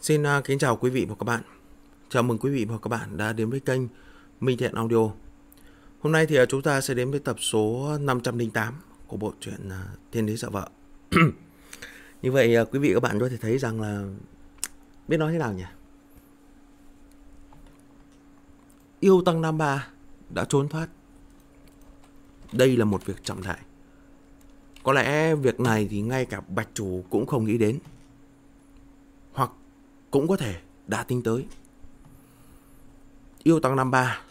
Xin kính chào quý vị và các bạn. Chào mừng quý vị và các bạn đã đến với kênh Minh Thiện Audio. Hôm nay thì chúng ta sẽ đến với tập số 508 của bộ truyện Thiên Đế Sợ Vợ. Như vậy quý vị và các bạn có thể thấy rằng là biết nói thế nào nhỉ? Yêu Tăng Nam Ba đã trốn thoát. Đây là một việc trọng đại. Có lẽ việc này thì ngay cả Bạch Chủ cũng không nghĩ đến. Hoặc cũng có thể đã tính tới. Yêu Tăng Nam Ba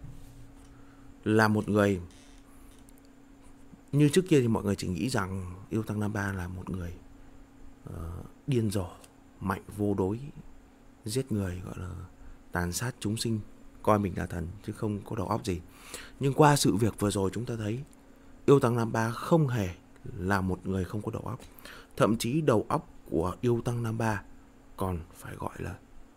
là một người, như trước kia thì mọi người chỉ nghĩ rằng Yêu Tăng Nam Ba là một người điên rồ, mạnh vô đối, giết người, gọi là tàn sát chúng sinh, coi mình là thần chứ không có đầu óc gì. Nhưng qua sự việc vừa rồi chúng ta thấy Yêu Tăng Nam Ba không hề là một người không có đầu óc. Thậm chí đầu óc của Yêu Tăng Nam Ba còn phải gọi là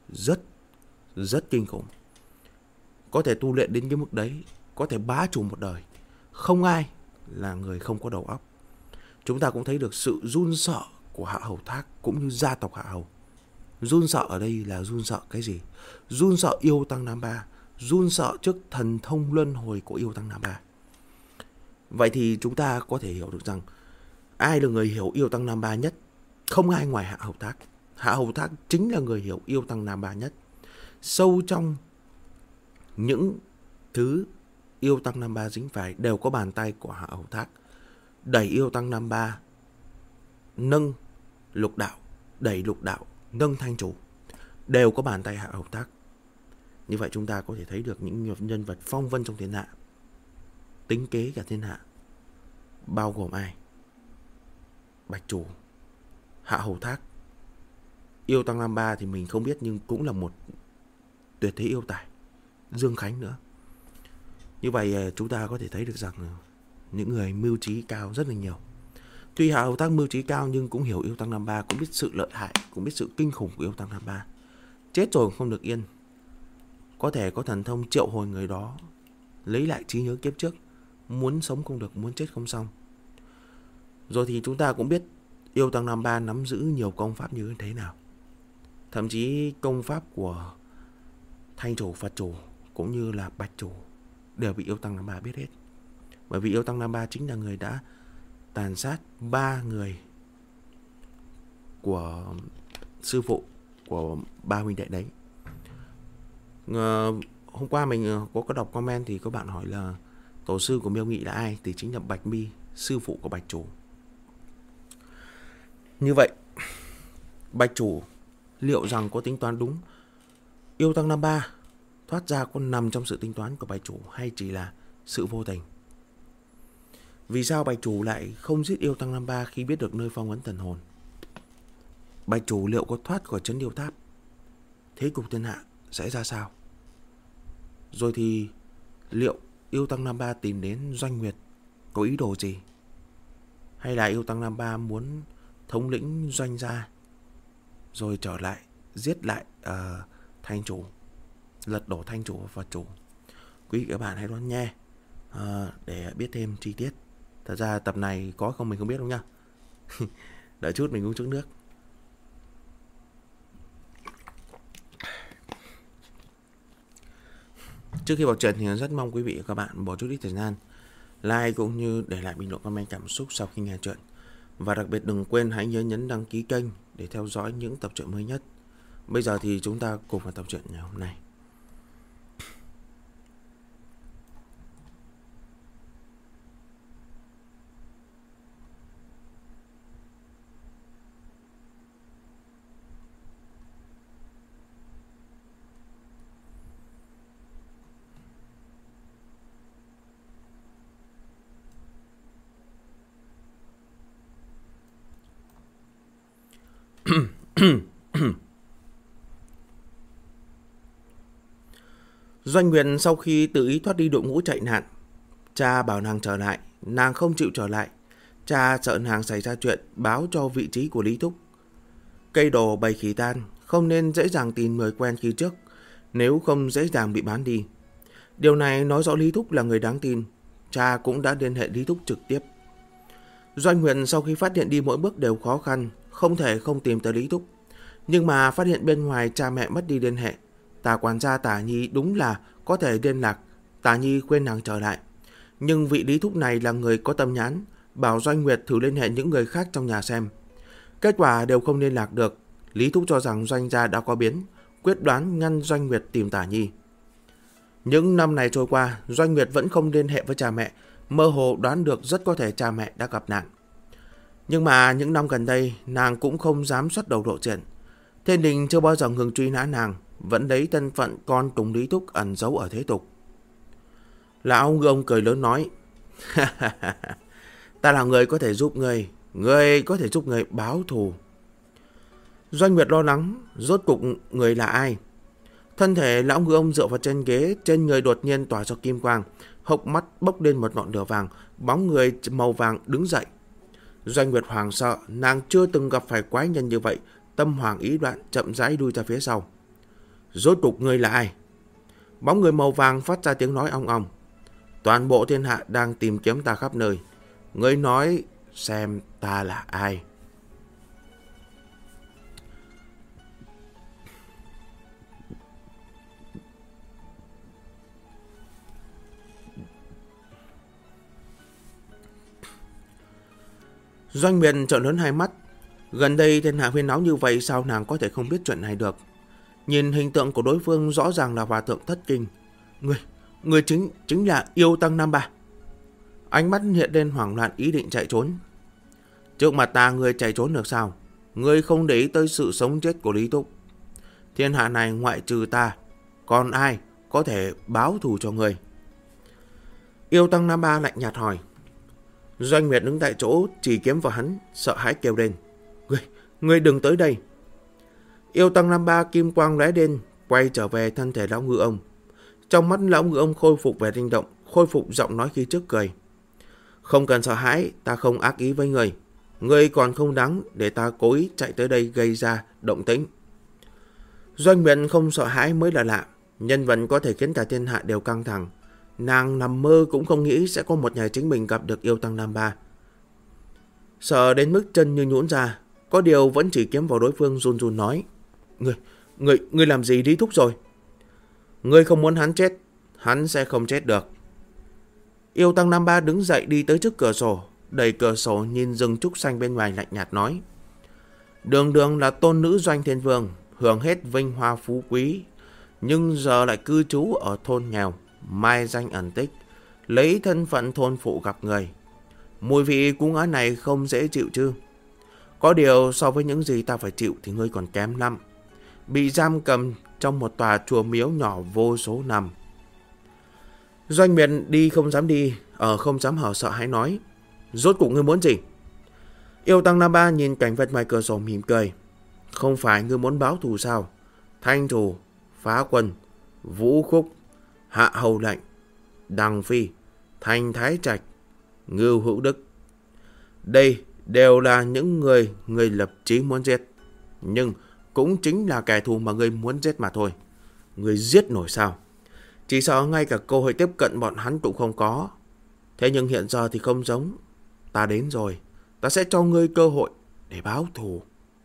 rất kinh khủng. Có thể tu luyện đến cái mức đấy, có thể bá chủ một đời. Không ai là người không có đầu óc. Chúng ta cũng thấy được sự run sợ của Hạ Hầu Thác cũng như gia tộc Hạ Hầu. Run sợ ở đây là run sợ cái gì? Run sợ Yêu Tăng Nam Ba, run sợ trước thần thông luân hồi của Yêu Tăng Nam Ba. Vậy thì chúng ta có thể hiểu được rằng ai là người hiểu Yêu Tăng Nam Ba nhất? Không ai ngoài Hạ Hầu Thác. Hạ Hầu Thác chính là người hiểu Yêu Tăng Nam Ba nhất. Sâu trong những thứ Yêu Tăng Nam Ba dính phải đều có bàn tay của Hạ Hầu Thác. Đẩy Yêu Tăng Nam Ba nâng lục đạo, đẩy lục đạo nâng thanh chủ, đều có bàn tay Hạ Hầu Thác. Như vậy chúng ta có thể thấy được những nhân vật phong vân trong thiên hạ, tính kế cả thiên hạ, bao gồm ai? Bạch Chủ, Hạ Hầu Thác. Yêu Tăng Nam Ba thì mình không biết, nhưng cũng là một tuyệt thế yêu tài. Dương Khánh nữa. Như vậy chúng ta có thể thấy được rằng những người mưu trí cao rất là nhiều. Tuy Hạ Hầu Thác mưu trí cao nhưng cũng hiểu Yêu Tăng Nam Ba, cũng biết sự lợi hại, cũng biết sự kinh khủng của Yêu Tăng Nam Ba. Chết rồi không được yên. Có thể có thần thông triệu hồi người đó lấy lại trí nhớ kiếp trước. Muốn sống không được, muốn chết không xong. Rồi thì chúng ta cũng biết Yêu Tăng Nam Ba nắm giữ nhiều công pháp như thế nào. Thậm chí công pháp của Thanh Chủ, Phật Chủ cũng như là Bạch Chủ đều bị Yêu Tăng Nam Ba biết hết. Bởi vì Yêu Tăng Nam Ba chính là người đã tàn sát 3 người của sư phụ của 3 huynh đệ đấy. Hôm qua mình có đọc comment thì có bạn hỏi là tổ sư của Miêu Nghị là ai? Thì chính là Bạch Mi, sư phụ của Bạch Chủ. Như vậy Bạch Chủ liệu rằng có tính toán đúng Yêu Tăng Nam Ba thoát ra có nằm trong sự tính toán của Bạch Chủ hay chỉ là sự vô tình? Vì sao Bạch Chủ lại không giết Yêu Tăng Nam Ba khi biết được nơi phong ấn thần hồn? Bạch Chủ liệu có thoát khỏi trấn Điêu Tháp? Thế cục thiên hạ sẽ ra sao? Rồi thì liệu Yêu Tăng Nam Ba tìm đến Doanh Nguyệt có ý đồ gì? Hay là Yêu Tăng Nam Ba muốn thống lĩnh Doanh gia rồi trở lại giết lại Thanh Chủ, lật đổ Thanh Chủ và Phật Chủ? Quý vị các bạn hãy đón nghe để biết thêm chi tiết. Thật ra tập này có không mình không biết đâu nha. Đợi chút mình uống chút nước. Trước khi vào trận thì rất mong quý vị và các bạn bỏ chút ít thời gian like cũng như để lại bình luận comment cảm xúc sau khi nghe chuyện. Và đặc biệt đừng quên hãy nhớ nhấn đăng ký kênh để theo dõi những tập truyện mới nhất. Bây giờ thì chúng ta cùng vào tập truyện ngày hôm nay. Doanh Nguyệt sau khi tự ý thoát đi đội ngũ chạy nạn, cha bảo nàng trở lại, nàng không chịu trở lại. Cha sợ nàng xảy ra chuyện, báo cho vị trí của Lý Thúc. Cây đồ bầy khỉ tan, không nên dễ dàng tìm người quen khi trước, nếu không dễ dàng bị bán đi. Điều này nói rõ Lý Thúc là người đáng tin. Cha cũng đã liên hệ Lý Thúc trực tiếp. Doanh Nguyệt sau khi phát hiện đi mỗi bước đều khó khăn, không thể không tìm tới Lý Thúc. Nhưng mà phát hiện bên ngoài cha mẹ mất đi liên hệ. Tả quản gia Tả Nhi đúng là có thể liên lạc. Tả Nhi khuyên nàng trở lại. Nhưng vị Lý Thúc này là người có tâm nhãn, bảo Doanh Nguyệt thử liên hệ những người khác trong nhà xem. Kết quả đều không liên lạc được. Lý Thúc cho rằng Doanh gia đã có biến, quyết đoán ngăn Doanh Nguyệt tìm Tả Nhi. Những năm này trôi qua, Doanh Nguyệt vẫn không liên hệ với cha mẹ, mơ hồ đoán được rất có thể cha mẹ đã gặp nạn. Nhưng mà những năm gần đây, nàng cũng không dám xuất đầu lộ diện. Thiên Đình chưa bao giờ ngừng truy nã nàng, vẫn lấy thân phận con Tùng Lý Thúc ẩn giấu ở thế tục. Lão Ngư Ông cười lớn nói, ta là người có thể giúp người có thể giúp người báo thù. Doanh Nguyệt lo lắng, rốt cục người là ai? Thân thể Lão Ngư Ông dựa vào trên ghế, trên người đột nhiên tỏa ra kim quang, hốc mắt bốc lên một ngọn lửa vàng, bóng người màu vàng đứng dậy. Doanh Nguyệt hoảng sợ, nàng chưa từng gặp phải quái nhân như vậy, tâm hoàng ý loạn, chậm rãi đuôi ra phía sau. Rốt cục ngươi là ai? Bóng người màu vàng phát ra tiếng nói ong ong. Toàn bộ thiên hạ đang tìm kiếm ta khắp nơi. Ngươi nói xem ta là ai? Doanh Nguyệt trợn lớn hai mắt. Gần đây thiên hạ huyên náo như vậy, sao nàng có thể không biết chuyện này được? Nhìn hình tượng của đối phương rõ ràng là hòa thượng thất kinh. Người chính là Yêu Tăng Nam Ba. Ánh mắt hiện lên hoảng loạn, ý định chạy trốn. Trước mặt ta ngươi chạy trốn được sao? Ngươi không để ý tới sự sống chết của Lý Thúc. Thiên hạ này ngoại trừ ta, còn ai có thể báo thù cho ngươi? Yêu Tăng Nam Ba lạnh nhạt hỏi. Doanh Nguyệt đứng tại chỗ chỉ kiếm vào hắn, sợ hãi kêu lên. Ngươi đừng tới đây. Yêu Tăng Nam Ba kim quang lóe lên, quay trở về thân thể Lão Ngư Ông. Trong mắt Lão Ngư Ông khôi phục vẻ linh động, khôi phục giọng nói khi trước cười. Không cần sợ hãi, ta không ác ý với người. Ngươi còn không đáng để ta cố ý chạy tới đây gây ra động tĩnh. Doanh Nguyệt không sợ hãi mới là lạ. Nhân vật có thể khiến cả thiên hạ đều căng thẳng. Nàng nằm mơ cũng không nghĩ sẽ có một ngày chính mình gặp được Yêu Tăng Nam Ba. Sợ đến mức chân như nhũn ra, có điều vẫn chỉ kiếm vào đối phương, run run nói. Ngươi làm gì Lý Thúc rồi? Ngươi không muốn hắn chết, hắn sẽ không chết được. Yêu Tăng Nam Ba đứng dậy đi tới trước cửa sổ, đẩy cửa sổ nhìn rừng trúc xanh bên ngoài, lạnh nhạt nói. Đường đường là tôn nữ Doanh Thiên Vương, hưởng hết vinh hoa phú quý, nhưng giờ lại cư trú ở thôn nghèo, mai danh ẩn tích, lấy thân phận thôn phụ gặp người. Mùi vị cú ngã này không dễ chịu chứ? Có điều so với những gì ta phải chịu thì ngươi còn kém lắm. Bị giam cầm trong một tòa chùa miếu nhỏ vô số năm. Doanh Nguyệt đi không dám đi, ở không dám hở, sợ hãi nói. Rốt cuộc ngươi muốn gì? Yêu Tăng Nam Ba nhìn cảnh vật ngoài cửa sổ mỉm cười. Không phải ngươi muốn báo thù sao? Thanh Thù, Phá Quân, Vũ Khúc, Hạ Hầu Lệnh, Đằng Phi, Thành Thái Trạch, Ngưu Hữu Đức. Đây đều là những người ngươi lập chí muốn giết, nhưng cũng chính là kẻ thù mà ngươi muốn giết mà thôi. Ngươi giết nổi sao? Chỉ sợ ngay cả cơ hội tiếp cận bọn hắn cũng không có. Thế nhưng hiện giờ thì không giống. Ta đến rồi, ta sẽ cho ngươi cơ hội để báo thù.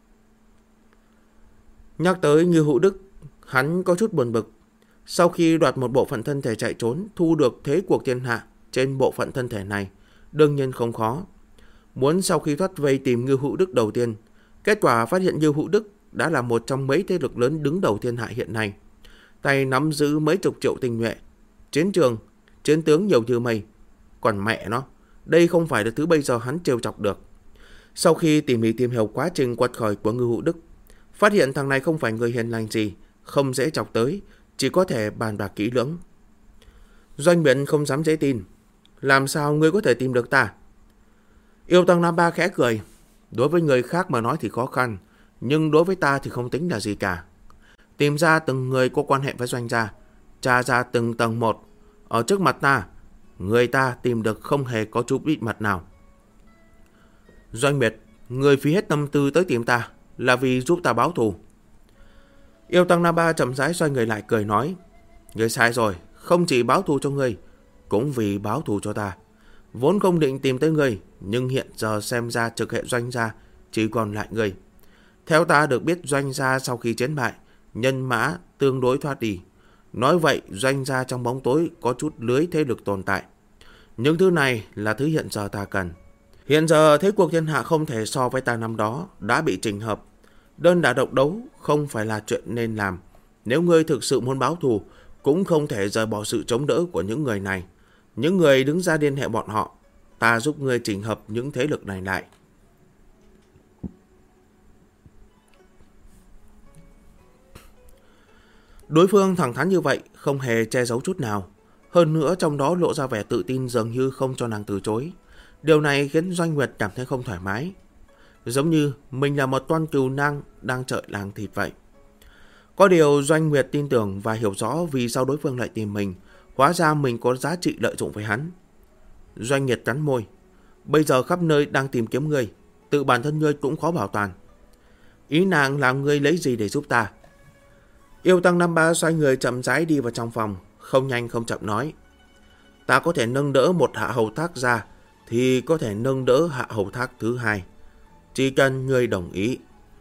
Nhắc tới Ngưu Hữu Đức, hắn có chút buồn bực. Sau khi đoạt một bộ phận thân thể chạy trốn, thu được thế cuộc thiên hạ trên bộ phận thân thể này, đương nhiên không khó. Muốn sau khi thoát vây tìm Ngưu Hữu Đức đầu tiên, kết quả phát hiện Ngưu Hữu Đức đã là một trong mấy thế lực lớn đứng đầu thiên hạ hiện nay. Tay nắm giữ mấy chục triệu tinh nhuệ, chiến trường, chiến tướng nhiều như mây. Còn mẹ nó, đây không phải là thứ bây giờ hắn trêu chọc được. Sau khi tỉ mỉ tìm hiểu quá trình quật khởi của Ngưu Hữu Đức, phát hiện thằng này không phải người hiền lành gì, không dễ chọc tới, chỉ có thể bàn bạc kỹ lưỡng. Doanh Nguyệt không dám dễ tin. Làm sao ngươi có thể tìm được ta? Yêu Tăng Nam Ba khẽ cười. Đối với người khác mà nói thì khó khăn, nhưng đối với ta thì không tính là gì cả. Tìm ra từng người có quan hệ với Doanh gia, tra ra từng tầng một. Ở trước mặt ta, người ta tìm được không hề có chút bí mật nào. Doanh Nguyệt, người phí hết tâm tư tới tìm ta là vì giúp ta báo thù. Yêu Tăng Nam Ba chậm rãi xoay người lại cười nói. Ngươi sai rồi, không chỉ báo thù cho ngươi, cũng vì báo thù cho ta. Vốn không định tìm tới ngươi, nhưng hiện giờ xem ra trực hệ Doanh gia chỉ còn lại ngươi. Theo ta được biết, Doanh gia sau khi chiến bại, nhân mã tương đối thoát đi. Nói vậy, Doanh gia trong bóng tối có chút lưới thế lực tồn tại. Những thứ này là thứ hiện giờ ta cần. Hiện giờ thế cuộc thiên hạ không thể so với ta năm đó, đã bị chỉnh hợp. Đơn đả độc đấu không phải là chuyện nên làm. Nếu ngươi thực sự muốn báo thù, cũng không thể rời bỏ sự chống đỡ của những người này. Những người đứng ra liên hệ bọn họ, ta giúp ngươi chỉnh hợp những thế lực này lại. Đối phương thẳng thắn như vậy, không hề che giấu chút nào. Hơn nữa trong đó lộ ra vẻ tự tin dường như không cho nàng từ chối. Điều này khiến Doanh Nguyệt cảm thấy không thoải mái. Giống như mình là một con cừu nang đang trợi làng thịt vậy. Có điều Doanh Nguyệt tin tưởng và hiểu rõ vì sao đối phương lại tìm mình. Hóa ra mình có giá trị lợi dụng với hắn. Doanh Nguyệt cắn môi. Bây giờ khắp nơi đang tìm kiếm ngươi. Tự bản thân ngươi cũng khó bảo toàn. Ý nàng là ngươi lấy gì để giúp ta? Yêu Tăng Năm Ba xoay người chậm rãi đi vào trong phòng. Không nhanh không chậm nói. Ta có thể nâng đỡ một hạ hầu thác ra, thì có thể nâng đỡ hạ hầu thác thứ hai. Chỉ cần ngươi đồng ý.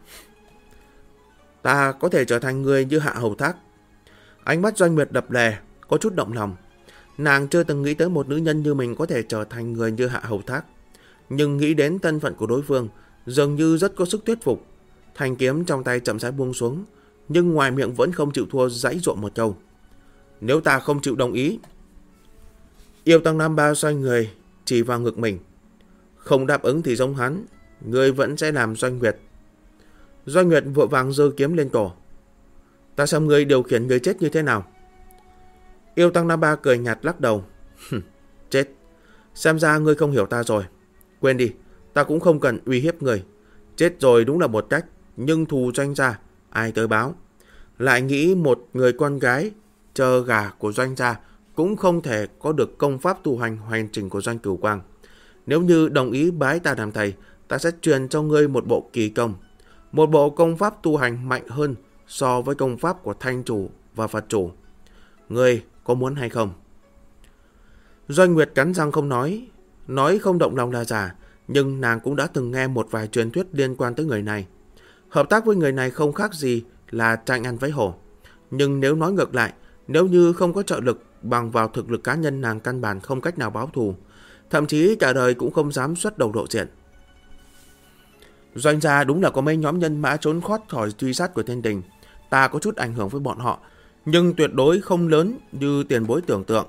Ta có thể trở thành người như hạ hầu thác. Ánh mắt Doanh Nguyệt đập lè, có chút động lòng. Nàng chưa từng nghĩ tới một nữ nhân như mình có thể trở thành người như hạ hầu thác. Nhưng nghĩ đến thân phận của đối phương, dường như rất có sức thuyết phục. Thanh kiếm trong tay chậm rãi buông xuống, nhưng ngoài miệng vẫn không chịu thua, giãy giụa một câu. Nếu ta không chịu đồng ý. Yêu Tăng Nam Ba xoay người, chỉ vào ngực mình. Không đáp ứng thì giống hắn, người vẫn sẽ làm Doanh Nguyệt. Doanh Nguyệt vội vàng giơ kiếm lên cổ. Ta xem ngươi điều khiển người chết như thế nào. Yêu Tăng Nam Ba cười nhạt lắc đầu. Chết. Xem ra ngươi không hiểu ta rồi. Quên đi, ta cũng không cần uy hiếp người. Chết rồi đúng là một cách, nhưng thù Doanh gia ai tới báo. Lại nghĩ một người con gái chờ gà của Doanh gia cũng không thể có được công pháp tu hành hoàn chỉnh của Doanh Cửu Quang. Nếu như đồng ý bái ta làm thầy, ta sẽ truyền cho ngươi một bộ kỳ công. Một bộ công pháp tu hành mạnh hơn so với công pháp của Thanh Chủ và Phật Chủ. Ngươi có muốn hay không? Doanh Nguyệt cắn răng không nói. Nói không động lòng là giả, nhưng nàng cũng đã từng nghe một vài truyền thuyết liên quan tới người này. Hợp tác với người này không khác gì là tranh ăn với hổ. Nhưng nếu nói ngược lại, nếu như không có trợ lực, bằng vào thực lực cá nhân nàng căn bản không cách nào báo thù. Thậm chí cả đời cũng không dám xuất đầu lộ diện. Doanh gia đúng là có mấy nhóm nhân mã trốn thoát khỏi truy sát của thiên đình. Ta có chút ảnh hưởng với bọn họ, nhưng tuyệt đối không lớn như tiền bối tưởng tượng.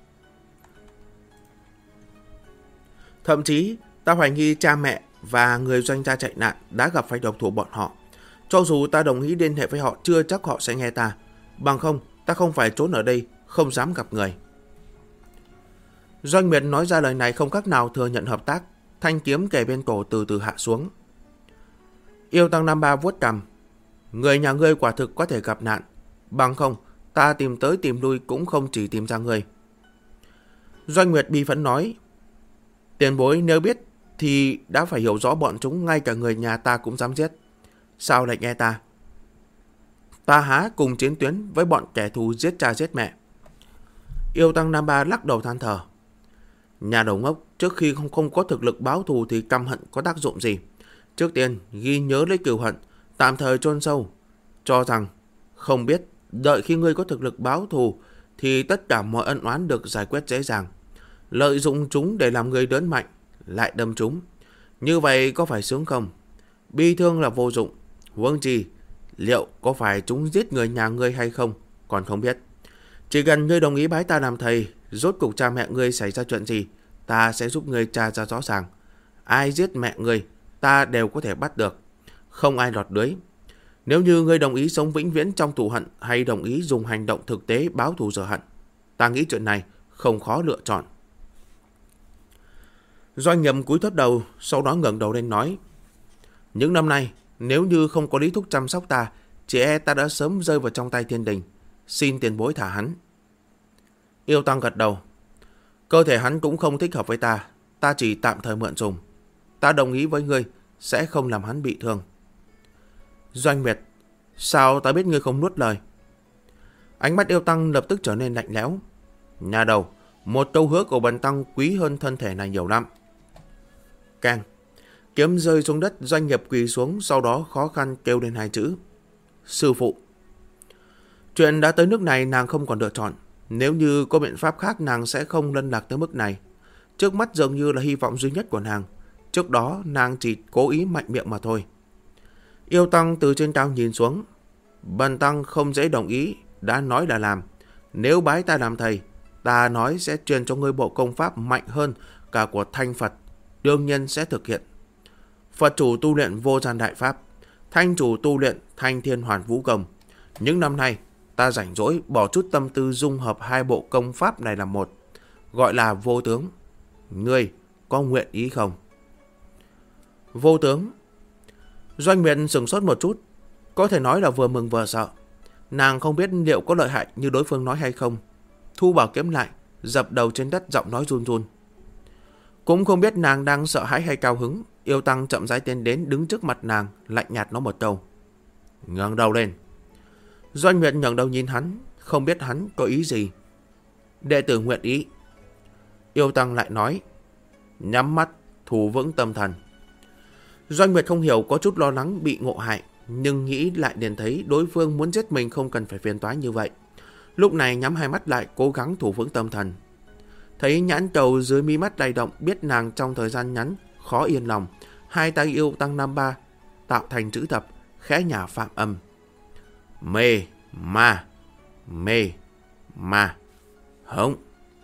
Thậm chí ta hoài nghi cha mẹ và người Doanh gia chạy nạn đã gặp phải độc thủ bọn họ. Cho dù ta đồng ý liên hệ với họ, chưa chắc họ sẽ nghe ta. Bằng không, ta không phải trốn ở đây, không dám gặp người. Doanh Nguyệt nói ra lời này không cách nào thừa nhận hợp tác. Thanh kiếm kề bên cổ từ từ hạ xuống. Yêu Tăng Nam Ba vuốt cằm. Người nhà ngươi quả thực có thể gặp nạn. Bằng không, ta tìm tới tìm lui cũng không chỉ tìm ra ngươi. Doanh Nguyệt bi phẫn nói. Tiền bối nếu biết thì đã phải hiểu rõ bọn chúng, ngay cả người nhà ta cũng dám giết. Sao lại nghe ta? Ta há cùng chiến tuyến với bọn kẻ thù giết cha giết mẹ. Yêu Tăng Nam Ba lắc đầu than thở. Nhà đầu ngốc, trước khi không có thực lực báo thù thì căm hận có tác dụng gì? Trước tiên ghi nhớ lấy cừu hận, tạm thời chôn sâu. Cho rằng không biết, đợi khi ngươi có thực lực báo thù thì tất cả mọi ân oán được giải quyết dễ dàng. Lợi dụng chúng để làm người lớn mạnh, lại đâm chúng. Như vậy có phải sướng không? Bi thương là vô dụng. Huống chi, liệu có phải chúng giết người nhà ngươi hay không còn không biết. Chỉ cần ngươi đồng ý bái ta làm thầy, rốt cuộc cha mẹ ngươi xảy ra chuyện gì, ta sẽ giúp ngươi tra ra rõ ràng. Ai giết mẹ ngươi, ta đều có thể bắt được. Không ai lọt lưới. Nếu như ngươi đồng ý sống vĩnh viễn trong thù hận, hay đồng ý dùng hành động thực tế báo thù rửa hận, ta nghĩ chuyện này không khó lựa chọn. Doanh Nhậm cúi thấp đầu, sau đó ngẩng đầu lên nói. Những năm nay, nếu như không có Lý Thúc chăm sóc ta, chỉ e ta đã sớm rơi vào trong tay thiên đình. Xin tiền bối thả hắn. Yêu Tăng gật đầu. Cơ thể hắn cũng không thích hợp với ta, ta chỉ tạm thời mượn dùng. Ta đồng ý với ngươi, sẽ không làm hắn bị thương. Doanh Nguyệt, sao ta biết ngươi không nuốt lời? Ánh mắt Yêu Tăng lập tức trở nên lạnh lẽo. Nhà đầu, một câu hứa của bần tăng quý hơn thân thể này nhiều lắm. Càng, Kiếm rơi xuống đất, Doanh Nghiệp quỳ xuống, sau đó khó khăn kêu lên 2 chữ: sư phụ. Chuyện đã tới nước này, nàng không còn lựa chọn. Nếu như có biện pháp khác, nàng sẽ không lân lạc tới mức này. Trước mắt dường như là hy vọng duy nhất của nàng. Trước đó nàng chỉ cố ý mạnh miệng mà thôi. Yêu Tăng từ trên cao nhìn xuống: bần tăng không dễ đồng ý, đã nói là làm. Nếu bái ta làm thầy, ta nói sẽ truyền cho ngươi bộ công pháp mạnh hơn cả của Thanh Phật, đương nhiên sẽ thực hiện. Phật chủ tu luyện vô gian đại pháp, Thanh chủ tu luyện Thanh Thiên Hoàn Vũ Công. Những năm nay ta rảnh rỗi bỏ chút tâm tư dung hợp 2 bộ công pháp này làm một, gọi là vô tướng. Ngươi có nguyện ý không? Vô tướng. Doanh Nguyệt sửng sốt một chút, có thể nói là vừa mừng vừa sợ. Nàng không biết liệu có lợi hại như đối phương nói hay không. Thu bảo kiếm lại, dập đầu trên đất, giọng nói run run. Cũng không biết nàng đang sợ hãi hay cao hứng. Yêu Tăng chậm rãi tiến đến, đứng trước mặt nàng, lạnh nhạt nói một câu: ngẩng đầu lên. Doanh Nguyệt ngẩng đầu nhìn hắn, không biết hắn có ý gì. Đệ tử nguyện ý. Yêu Tăng lại nói: nhắm mắt, thủ vững tâm thần. Doanh Nguyệt không hiểu, có chút lo lắng bị ngộ hại, nhưng nghĩ lại liền thấy đối phương muốn giết mình không cần phải phiền toái như vậy. Lúc này nhắm 2 mắt lại, cố gắng thủ vững tâm thần. Thấy nhãn cầu dưới mí mắt lay động, biết nàng trong thời gian ngắn khó yên lòng. 2 tay Yêu Tăng năm ba tạo thành chữ thập, khẽ nhả phạm âm: mê ma, mê ma, hống.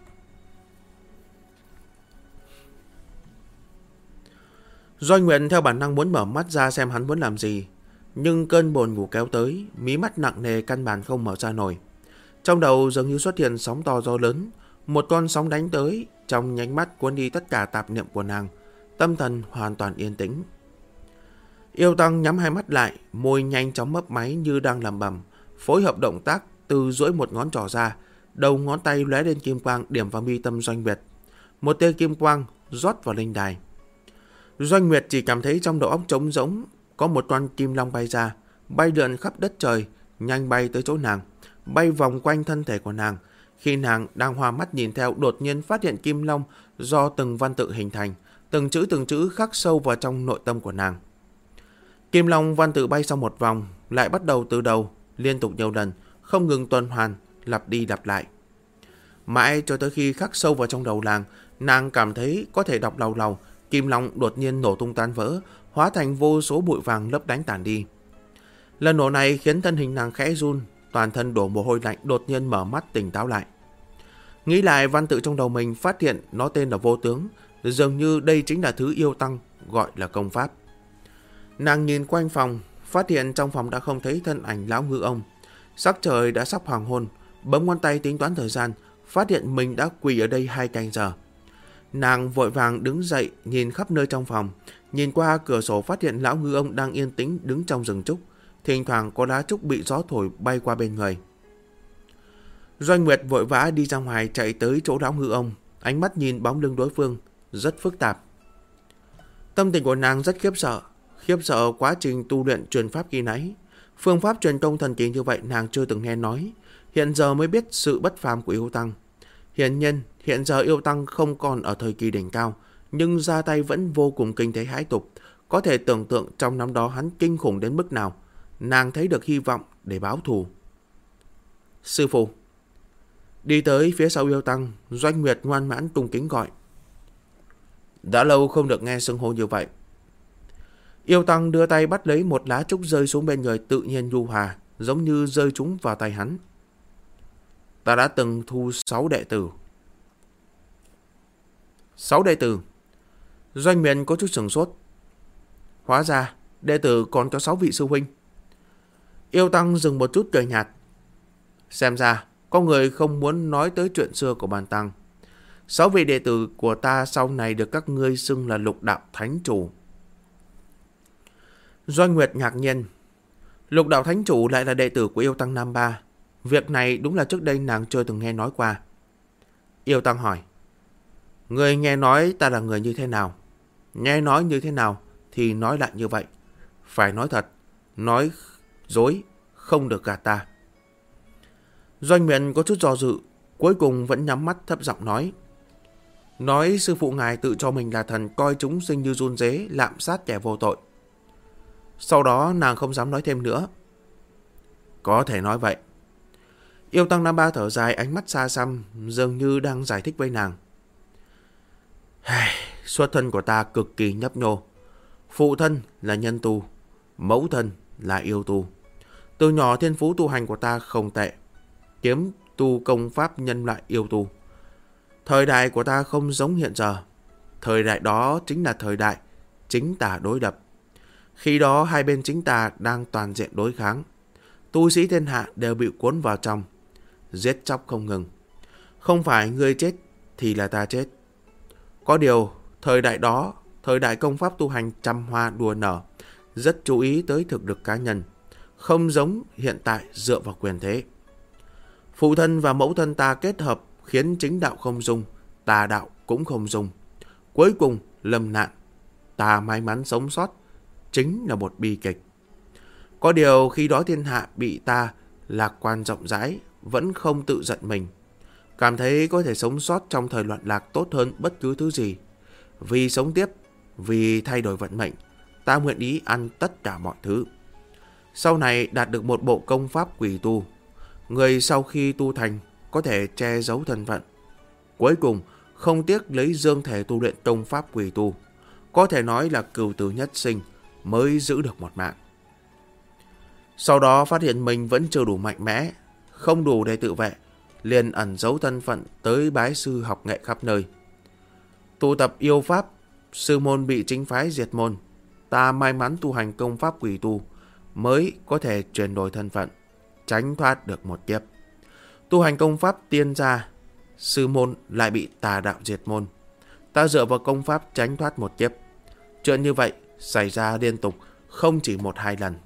Doanh Nguyệt theo bản năng muốn mở mắt ra xem hắn muốn làm gì, nhưng cơn buồn ngủ kéo tới, mí mắt nặng nề căn bản không mở ra nổi. Trong đầu dường như xuất hiện sóng to gió lớn, một con sóng đánh tới, trong nháy mắt cuốn đi tất cả tạp niệm của nàng, tâm thần hoàn toàn yên tĩnh. Yêu Tăng nhắm 2 mắt lại, môi nhanh chóng mấp máy như đang lẩm bẩm, phối hợp động tác từ duỗi một ngón trỏ ra, đầu ngón tay lóe lên kim quang điểm vào mi tâm Doanh Nguyệt. Một tia kim quang rót vào linh đài. Doanh Nguyệt chỉ cảm thấy trong đầu óc trống rỗng, có một con kim long bay ra, bay lượn khắp đất trời, nhanh bay tới chỗ nàng, bay vòng quanh thân thể của nàng. Khi nàng đang hoa mắt nhìn theo, đột nhiên phát hiện kim long do từng văn tự hình thành, từng chữ khắc sâu vào trong nội tâm của nàng. Kim long văn tự bay xong một vòng, lại bắt đầu từ đầu, liên tục nhiều lần, không ngừng tuần hoàn, lặp đi lặp lại. Mãi cho tới khi khắc sâu vào trong đầu nàng cảm thấy có thể đọc lầu lầu, kim long đột nhiên nổ tung tan vỡ, hóa thành vô số bụi vàng lấp đánh tàn đi. Lần nổ này khiến thân hình nàng khẽ run, toàn thân đổ mồ hôi lạnh, đột nhiên mở mắt tỉnh táo lại. Nghĩ lại văn tự trong đầu mình, phát hiện nó tên là vô tướng, dường như đây chính là thứ Yêu Tăng gọi là công pháp. Nàng nhìn quanh phòng, phát hiện trong phòng đã không thấy thân ảnh lão ngư ông. Sắc trời đã sắp hoàng hôn, bấm ngón tay tính toán thời gian, phát hiện mình đã quỳ ở đây 2 canh giờ. Nàng vội vàng đứng dậy, nhìn khắp nơi trong phòng, nhìn qua cửa sổ phát hiện lão ngư ông đang yên tĩnh đứng trong rừng trúc, thỉnh thoảng có lá trúc bị gió thổi bay qua bên người. Doanh Nguyệt vội vã đi ra ngoài, chạy tới chỗ lão ngư ông, ánh mắt nhìn bóng lưng đối phương rất phức tạp. Tâm tình của nàng rất khiếp sợ quá trình tu luyện truyền pháp khi nãy. Phương pháp truyền công thần kỳ như vậy nàng chưa từng nghe nói, hiện giờ mới biết sự bất phàm của Yêu Tăng. Hiển nhiên, hiện giờ Yêu Tăng không còn ở thời kỳ đỉnh cao, nhưng ra tay vẫn vô cùng kinh thế hãi tục. Có thể tưởng tượng trong năm đó hắn kinh khủng đến mức nào. Nàng thấy được hy vọng để báo thù. Sư phụ. Đi tới phía sau Yêu Tăng, Doanh Nguyệt ngoan mãn cung kính gọi. Đã lâu không được nghe xưng hô như vậy. Yêu Tăng đưa tay bắt lấy một lá trúc rơi xuống bên người, tự nhiên nhu hòa, giống như rơi trúng vào tay hắn. Ta đã từng thu 6 đệ tử. 6 đệ tử. Doanh Nguyệt có chút sửng sốt. Hóa ra đệ tử còn có 6 vị sư huynh. Yêu Tăng dừng một chút cười nhạt. Xem ra có người không muốn nói tới chuyện xưa của bản tăng. 6 vị đệ tử của ta sau này được các ngươi xưng là Lục Đạo Thánh Chủ. Doanh Nguyệt ngạc nhiên. Lục Đạo Thánh Chủ lại là đệ tử của Yêu Tăng Nam Ba. Việc này đúng là trước đây nàng chưa từng nghe nói qua. Yêu Tăng hỏi. Ngươi nghe nói ta là người như thế nào? Nghe nói như thế nào thì nói lại như vậy. Phải nói thật, nói dối, không được gạt ta. Doanh Nguyệt có chút do dự, cuối cùng vẫn nhắm mắt thấp giọng nói. Nói sư phụ ngài tự cho mình là thần, coi chúng sinh như run rế, lạm sát kẻ vô tội. Sau đó nàng không dám nói thêm nữa. Có thể nói vậy. Yêu tăng Nam Ba thở dài, ánh mắt xa xăm, dường như đang giải thích với nàng. Xuất thân của ta cực kỳ nhấp nhô. Phụ thân là nhân tu, mẫu thân là yêu tu. Từ nhỏ thiên phú tu hành của ta không tệ, kiếm tu công pháp nhân loại yêu tu. Thời đại của ta không giống hiện giờ. Thời đại đó chính là thời đại chính tà đối lập. Khi đó hai bên chính tà đang toàn diện đối kháng. Tu sĩ thiên hạ đều bị cuốn vào trong, giết chóc không ngừng. Không phải ngươi chết thì là ta chết. Có điều, thời đại đó, thời đại công pháp tu hành trăm hoa đua nở, rất chú ý tới thực lực cá nhân, không giống hiện tại dựa vào quyền thế. Phụ thân và mẫu thân ta kết hợp khiến chính đạo không dung, tà đạo cũng không dung. Cuối cùng lâm nạn, ta may mắn sống sót, chính là một bi kịch. Có điều khi đó thiên hạ bị ta lạc quan rộng rãi, vẫn không tự giận mình. Cảm thấy có thể sống sót trong thời loạn lạc tốt hơn bất cứ thứ gì. Vì sống tiếp, vì thay đổi vận mệnh, ta nguyện ý ăn tất cả mọi thứ. Sau này đạt được một bộ công pháp quỷ tu. Người sau khi tu thành có thể che giấu thân phận. Cuối cùng không tiếc lấy dương thể tu luyện công pháp quỷ tu. Có thể nói là cửu tử nhất sinh mới giữ được một mạng. Sau đó phát hiện mình vẫn chưa đủ mạnh mẽ, không đủ để tự vệ, liền ẩn giấu thân phận tới bái sư học nghệ khắp nơi. Tu tập yêu pháp, sư môn bị chính phái diệt môn. Ta may mắn tu hành công pháp quỷ tu mới có thể chuyển đổi thân phận, tránh thoát được một kiếp. Tu hành công pháp tiên gia, sư môn lại bị tà đạo diệt môn. Ta dựa vào công pháp tránh thoát một kiếp. Chuyện như vậy xảy ra liên tục, không chỉ một hai lần.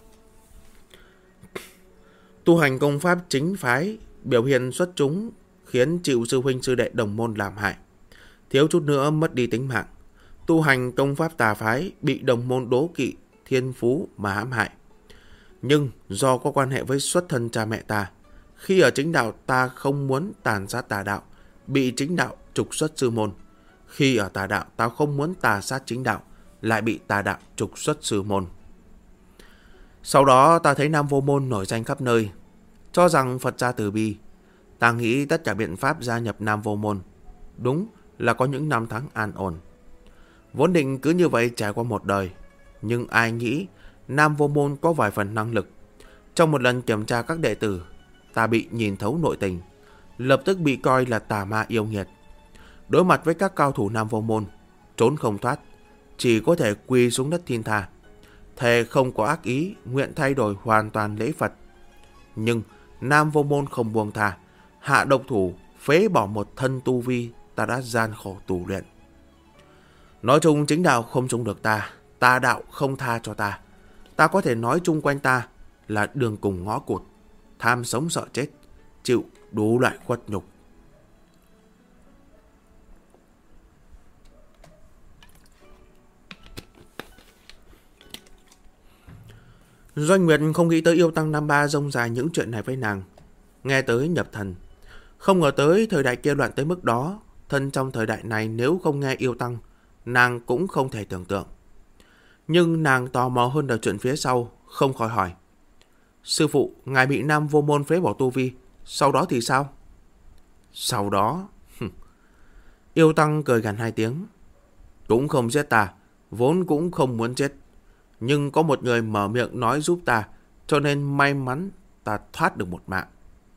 Tu hành công pháp chính phái, biểu hiện xuất chúng khiến chịu sư huynh sư đệ đồng môn làm hại, thiếu chút nữa mất đi tính mạng. Tu hành công pháp tà phái, bị đồng môn đố kỵ thiên phú mà hãm hại. Nhưng do có quan hệ với xuất thân cha mẹ ta, khi ở chính đạo ta không muốn tàn sát tà đạo, bị chính đạo trục xuất sư môn. Khi ở tà đạo ta không muốn tà sát chính đạo, lại bị tà đạo trục xuất sư môn. Sau đó ta thấy Nam Vô Môn nổi danh khắp nơi, cho rằng Phật gia từ bi. Ta nghĩ tất cả biện pháp gia nhập Nam Vô Môn, đúng là có những năm tháng an ổn. Vốn định cứ như vậy trải qua một đời, nhưng ai nghĩ Nam Vô Môn có vài phần năng lực. Trong một lần kiểm tra các đệ tử, ta bị nhìn thấu nội tình, lập tức bị coi là tà ma yêu nghiệt. Đối mặt với các cao thủ Nam Vô Môn, trốn không thoát, chỉ có thể quỳ xuống đất thiên tha, thề không có ác ý, nguyện thay đổi hoàn toàn lễ Phật. Nhưng Nam Vô Môn không buông tha, hạ độc thủ, phế bỏ một thân tu vi ta đã gian khổ tu luyện. Nói chung chính đạo không chung được ta, tà đạo không tha cho ta. Ta có thể nói chung quanh ta là đường cùng ngõ cụt, tham sống sợ chết, chịu đủ loại khuất nhục. Doanh Nguyệt không nghĩ tới yêu tăng Nam Ba rông dài những chuyện này với nàng. Nghe tới nhập thần. Không ngờ tới thời đại kia loạn tới mức đó. Thân trong thời đại này nếu không nghe yêu tăng, nàng cũng không thể tưởng tượng. Nhưng nàng tò mò hơn là chuyện phía sau, không khỏi hỏi. Sư phụ, ngài bị Nam Vô Môn phế bỏ tu vi, sau đó thì sao? Sau đó... Yêu tăng cười gằn hai tiếng. Cũng không giết ta, vốn cũng không muốn chết. Nhưng có một người mở miệng nói giúp ta, cho nên may mắn ta thoát được một mạng.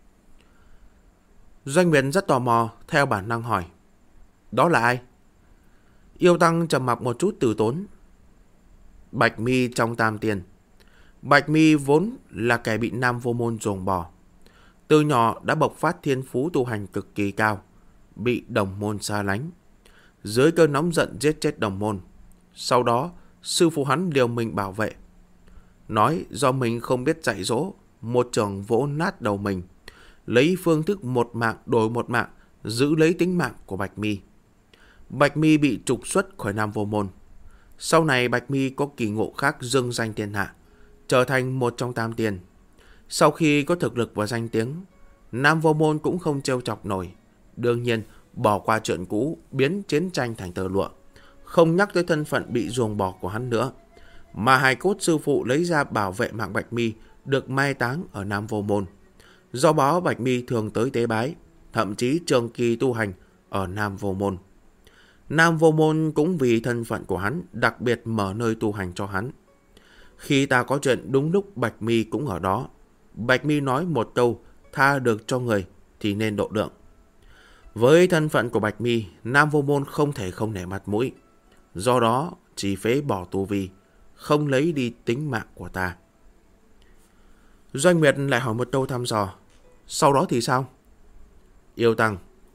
Doanh Nguyệt rất tò mò, theo bản năng hỏi. Đó là ai? Yêu tăng trầm mặc một chút từ tốn. Bạch Mi trong Tam Tiên. Bạch Mi vốn là kẻ bị Nam Vô Môn dồn bỏ. Từ nhỏ đã bộc phát thiên phú tu hành cực kỳ cao, bị đồng môn xa lánh. Dưới cơn nóng giận giết chết đồng môn. Sau đó sư phụ hắn liều mình bảo vệ. Nói do mình không biết dạy dỗ, một chưởng vỗ nát đầu mình, lấy phương thức một mạng đổi một mạng, giữ lấy tính mạng của Bạch Mi. Bạch Mi bị trục xuất khỏi Nam Vô Môn. Sau này Bạch Mi có kỳ ngộ khác dương danh thiên hạ, trở thành một trong Tam Tiên. Sau khi có thực lực và danh tiếng, Nam Vô Môn cũng không trêu chọc nổi. Đương nhiên bỏ qua chuyện cũ, biến chiến tranh thành tơ lụa, không nhắc tới thân phận bị ruồng bỏ của hắn nữa, mà hài cốt sư phụ lấy ra bảo vệ mạng Bạch Mi được mai táng ở Nam Vô Môn. Do đó Bạch Mi thường tới tế bái, thậm chí trường kỳ tu hành ở Nam Vô Môn. Nam Vô Môn cũng vì thân phận của hắn đặc biệt mở nơi tu hành cho hắn. Khi ta có chuyện đúng lúc Bạch Mi cũng ở đó. Bạch Mi nói một câu tha được cho người thì nên độ lượng. Với thân phận của Bạch Mi, Nam Vô Môn không thể không nể mặt mũi. Do đó chỉ phế bỏ tu vi, không lấy đi tính mạng của ta. Doanh Nguyệt lại hỏi một câu thăm dò. Sau đó thì sao? Yêu Tăng: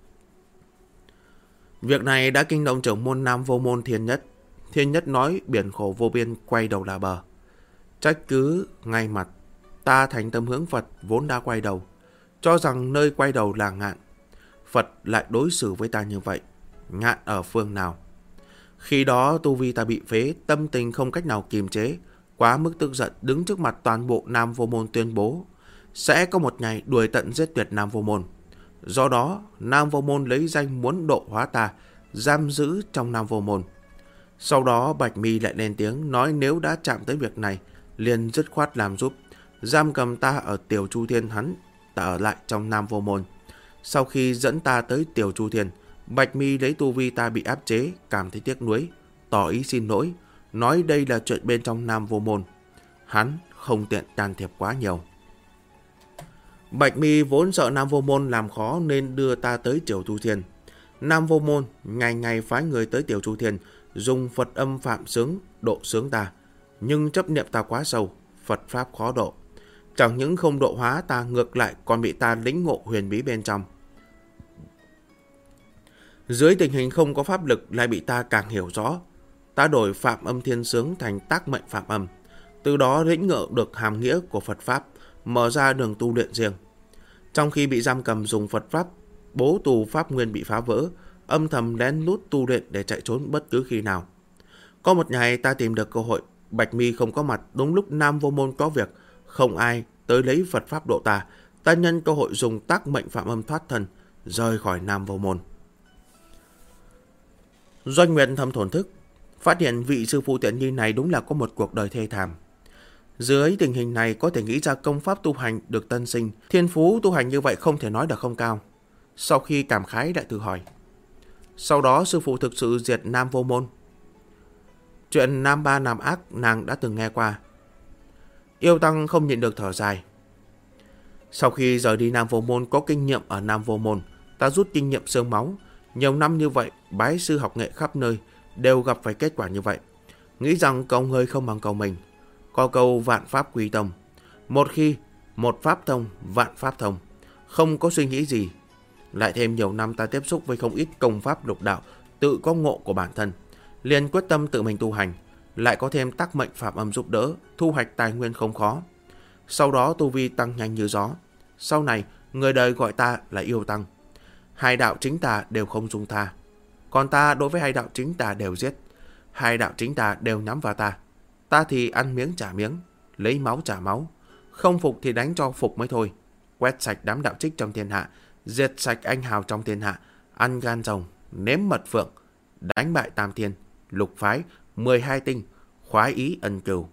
Việc này đã kinh động trưởng môn Nam Vô Môn Thiên Nhất. Thiên Nhất nói biển khổ vô biên quay đầu là bờ. Trách cứ ngay mặt. Ta thành tâm hướng Phật vốn đã quay đầu, cho rằng nơi quay đầu là ngạn. Phật lại đối xử với ta như vậy. Ngạn ở phương nào? Khi đó tu vi ta bị phế, tâm tình không cách nào kiềm chế, quá mức tức giận, đứng trước mặt toàn bộ Nam Vô Môn tuyên bố sẽ có một ngày đuổi tận giết tuyệt Nam Vô Môn. Do đó Nam Vô Môn lấy danh muốn độ hóa ta, giam giữ trong Nam Vô Môn. Sau đó Bạch Mi lại lên tiếng nói nếu đã chạm tới việc này, liền dứt khoát làm giúp, giam cầm ta ở Tiểu Chu Thiên. Hắn ta ở lại trong Nam Vô Môn. Sau khi dẫn ta tới Tiểu Chu Thiên, Bạch Mi lấy tu vi ta bị áp chế, cảm thấy tiếc nuối, tỏ ý xin lỗi, nói đây là chuyện bên trong Nam Vô Môn, hắn không tiện can thiệp quá nhiều. Bạch Mi vốn sợ Nam Vô Môn làm khó nên đưa ta tới Tiểu Chu Thiên. Nam Vô Môn ngày ngày phái người tới Tiểu Chu Thiên, dùng Phật âm phạm sướng độ sướng ta, nhưng chấp niệm ta quá sâu, Phật pháp khó độ. Chẳng những không độ hóa ta, ngược lại còn bị ta lĩnh ngộ huyền bí bên trong. Dưới tình hình không có pháp lực lại bị ta càng hiểu rõ. Ta đổi phạm âm thiên sướng thành tác mệnh phạm âm, từ đó lĩnh ngộ được hàm nghĩa của Phật pháp, mở ra đường tu luyện riêng. Trong khi bị giam cầm dùng Phật pháp, bố tù pháp nguyên bị phá vỡ, âm thầm lén lút tu luyện để chạy trốn bất cứ khi nào. Có một ngày ta tìm được cơ hội, Bạch Mi không có mặt, đúng lúc Nam Vô Môn có việc, không ai tới lấy Phật pháp độ ta. Ta nhân cơ hội dùng tác mệnh phạm âm thoát thân, rời khỏi Nam Vô Môn. Doanh Nguyệt thầm thổn thức, phát hiện vị sư phụ tiện nghi này đúng là có một cuộc đời thê thảm. Dưới tình hình này có thể nghĩ ra công pháp tu hành được tân sinh, thiên phú tu hành như vậy không thể nói là không cao. Sau khi cảm khái lại tự hỏi, sau đó sư phụ thực sự diệt Nam Vô Môn? Chuyện Nam Ba Nam Ác nàng đã từng nghe qua. Yêu Tăng không nhịn được thở dài. Sau khi rời đi Nam Vô Môn, có kinh nghiệm ở Nam Vô Môn, ta rút kinh nghiệm xương máu. Nhiều năm như vậy, bái sư học nghệ khắp nơi, đều gặp phải kết quả như vậy. Nghĩ rằng cầu người không bằng cầu mình. Có câu vạn pháp quy tông. Một khi một pháp thông, vạn pháp thông. Không có suy nghĩ gì. Lại thêm nhiều năm ta tiếp xúc với không ít công pháp lục đạo, tự có ngộ của bản thân, liền quyết tâm tự mình tu hành. Lại có thêm tác mệnh phạm âm giúp đỡ, thu hoạch tài nguyên không khó. Sau đó tu vi tăng nhanh như gió. Sau này người đời gọi ta là Yêu Tăng. Hai đạo chính tà đều không dung tha, còn ta đối với hai đạo chính tà đều giết. Hai đạo chính tà đều nhắm vào ta. Ta thì ăn miếng trả miếng, lấy máu trả máu, không phục thì đánh cho phục mới thôi. Quét sạch đám đạo trích trong thiên hạ, diệt sạch anh hào trong thiên hạ, ăn gan rồng, nếm mật phượng, đánh bại tam thiên, lục phái, 12 tinh, khoái ý ân cừu.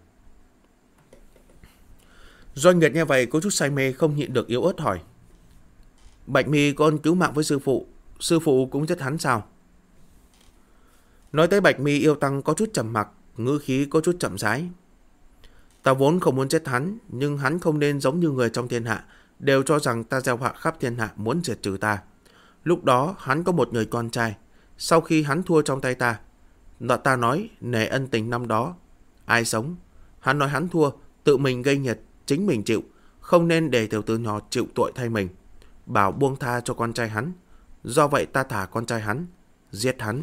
Doanh Nguyệt nghe vậy có chút say mê, không nhịn được yếu ớt hỏi, Bạch Mi có ơn cứu mạng với sư phụ cũng giết hắn sao? Nói tới Bạch Mi, Yêu Tăng có chút trầm mặc, ngữ khí có chút chậm rãi. Ta vốn không muốn giết hắn, nhưng hắn không nên giống như người trong thiên hạ, đều cho rằng ta gieo họa khắp thiên hạ muốn diệt trừ ta. Lúc đó hắn có một người con trai, sau khi hắn thua trong tay ta, ta nói nể ân tình năm đó, ai sống? Hắn nói hắn thua, tự mình gây nhiệt, chính mình chịu, không nên để tiểu tử nhỏ chịu tội thay mình, bảo buông tha cho con trai hắn. Do vậy ta thả con trai hắn, giết hắn.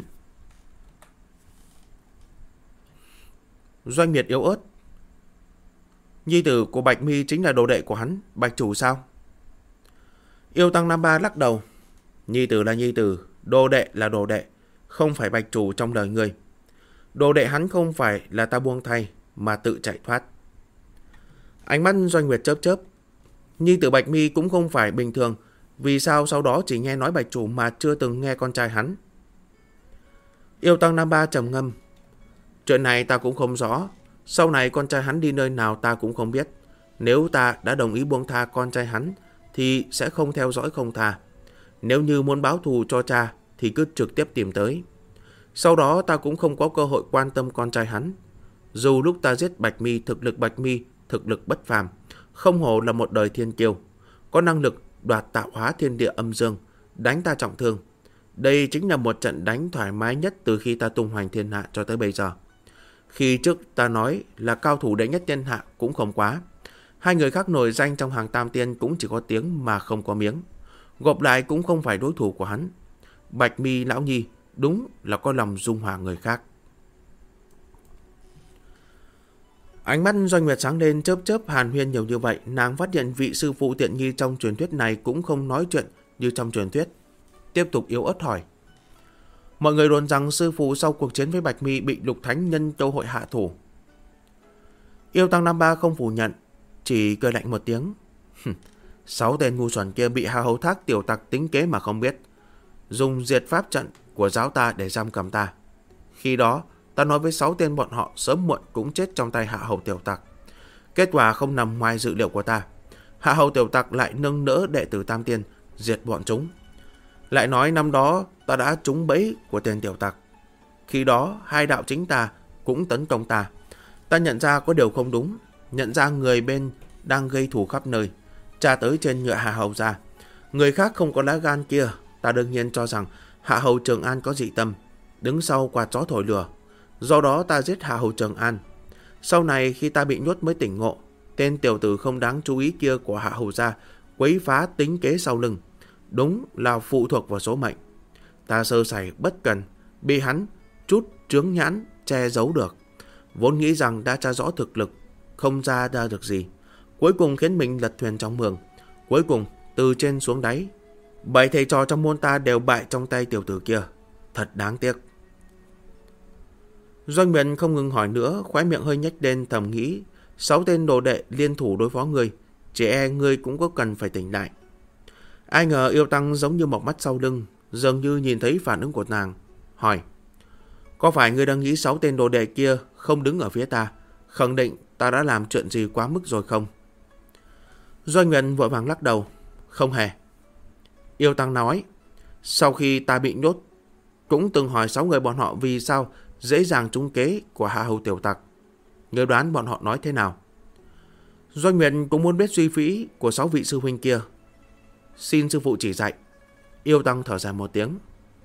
Doanh Miệt yếu ớt, nhi tử của Bạch Mi chính là đồ đệ của hắn, Bạch chủ sao? Yêu Tăng Nam Ba lắc đầu, nhi tử là nhi tử, đồ đệ là đồ đệ, không phải Bạch chủ trong đời người. Đồ đệ hắn không phải là ta buông thay, mà tự chạy thoát. Ánh mắt Doanh Nguyệt chớp chớp, nhi tử Bạch Mi cũng không phải bình thường, Vì sao sau đó chỉ nghe nói Bạch Chủ mà chưa từng nghe con trai hắn? Yêu Tăng Nam Ba trầm ngâm. Chuyện này ta cũng không rõ. Sau này con trai hắn đi nơi nào ta cũng không biết. Nếu ta đã đồng ý buông tha con trai hắn thì sẽ không theo dõi không tha. Nếu như muốn báo thù cho cha thì cứ trực tiếp tìm tới. Sau đó ta cũng không có cơ hội quan tâm con trai hắn. Dù lúc ta giết Bạch Mi thực lực bất phàm, không hổ là một đời thiên kiêu, có năng lực đoạt tạo hóa thiên địa âm dương, đánh ta trọng thương. Đây chính là một trận đánh thoải mái nhất từ khi ta tung hoành thiên hạ cho tới bây giờ. Khi trước ta nói là cao thủ đệ nhất thiên hạ cũng không quá. Hai người khác nổi danh trong hàng tam tiên cũng chỉ có tiếng mà không có miếng. Gộp lại cũng không phải đối thủ của hắn. Bạch Mi lão nhi đúng là có lòng dung hòa người khác. Ánh mắt Doanh Nguyệt sáng lên, chớp chớp hàn huyên nhiều như vậy, nàng phát hiện vị sư phụ tiện nghi trong truyền thuyết này cũng không nói chuyện như trong truyền thuyết. Tiếp tục yếu ớt hỏi. Mọi người đồn rằng sư phụ sau cuộc chiến với Bạch Mi bị Lục Thánh Nhân Châu Hội hạ thủ. Yêu Tăng Nam Ba không phủ nhận, chỉ cười lạnh một tiếng. 6 tên ngu xuẩn kia bị Hạ Hầu Thác tiểu tặc tính kế mà không biết, dùng diệt pháp trận của giáo ta để giam cầm ta. Khi đó ta nói với 6 tên bọn họ sớm muộn cũng chết trong tay Hạ Hầu tiểu tặc. Kết quả không nằm ngoài dự liệu của ta. Hạ Hầu tiểu tặc lại nâng đỡ đệ tử Tam Tiên diệt bọn chúng. Lại nói năm đó ta đã trúng bẫy của tên tiểu tặc. Khi đó hai đạo chính ta cũng tấn công ta. Ta nhận ra có điều không đúng, nhận ra người bên đang gây thù khắp nơi, tra tới trên ngựa Hạ Hầu ra. Người khác không có lá gan kia, ta đương nhiên cho rằng Hạ Hầu Trường An có dị tâm, đứng sau quạt gió thổi lửa. Do đó ta giết Hạ Hầu Trường An. Sau này khi ta bị nhốt mới tỉnh ngộ, tên tiểu tử không đáng chú ý kia của Hạ Hầu gia quấy phá tính kế sau lưng, đúng là phụ thuộc vào số mệnh. Ta sơ sẩy bất cần, bị hắn chút chướng nhãn che giấu được. Vốn nghĩ rằng đã tra rõ thực lực, không ra được gì, cuối cùng khiến mình lật thuyền trong mương. Cuối cùng từ trên xuống đáy, 7 thầy trò trong môn ta đều bại trong tay tiểu tử kia. Thật đáng tiếc. Doanh Miện không ngừng hỏi nữa, khóe miệng hơi nhếch lên, thầm nghĩ 6 tên đồ đệ liên thủ đối phó ngươi, chỉ e ngươi cũng có cần phải tỉnh lại. Ai ngờ Yêu Tăng giống như mọc mắt sau lưng, dường như nhìn thấy phản ứng của nàng, hỏi: có phải ngươi đang nghĩ 6 tên đồ đệ kia không đứng ở phía ta, khẳng định ta đã làm chuyện gì quá mức rồi không? Doanh Miện vội vàng lắc đầu: không hề. Yêu Tăng nói: sau khi ta bị nhốt, cũng từng hỏi 6 người bọn họ vì sao dễ dàng trúng kế của Hạ Hầu tiểu tặc. Ngươi đoán bọn họ nói thế nào? Doanh Miện cũng muốn biết suy phí của 6 vị sư huynh kia. Xin sư phụ chỉ dạy. Yêu Tăng thở dài một tiếng.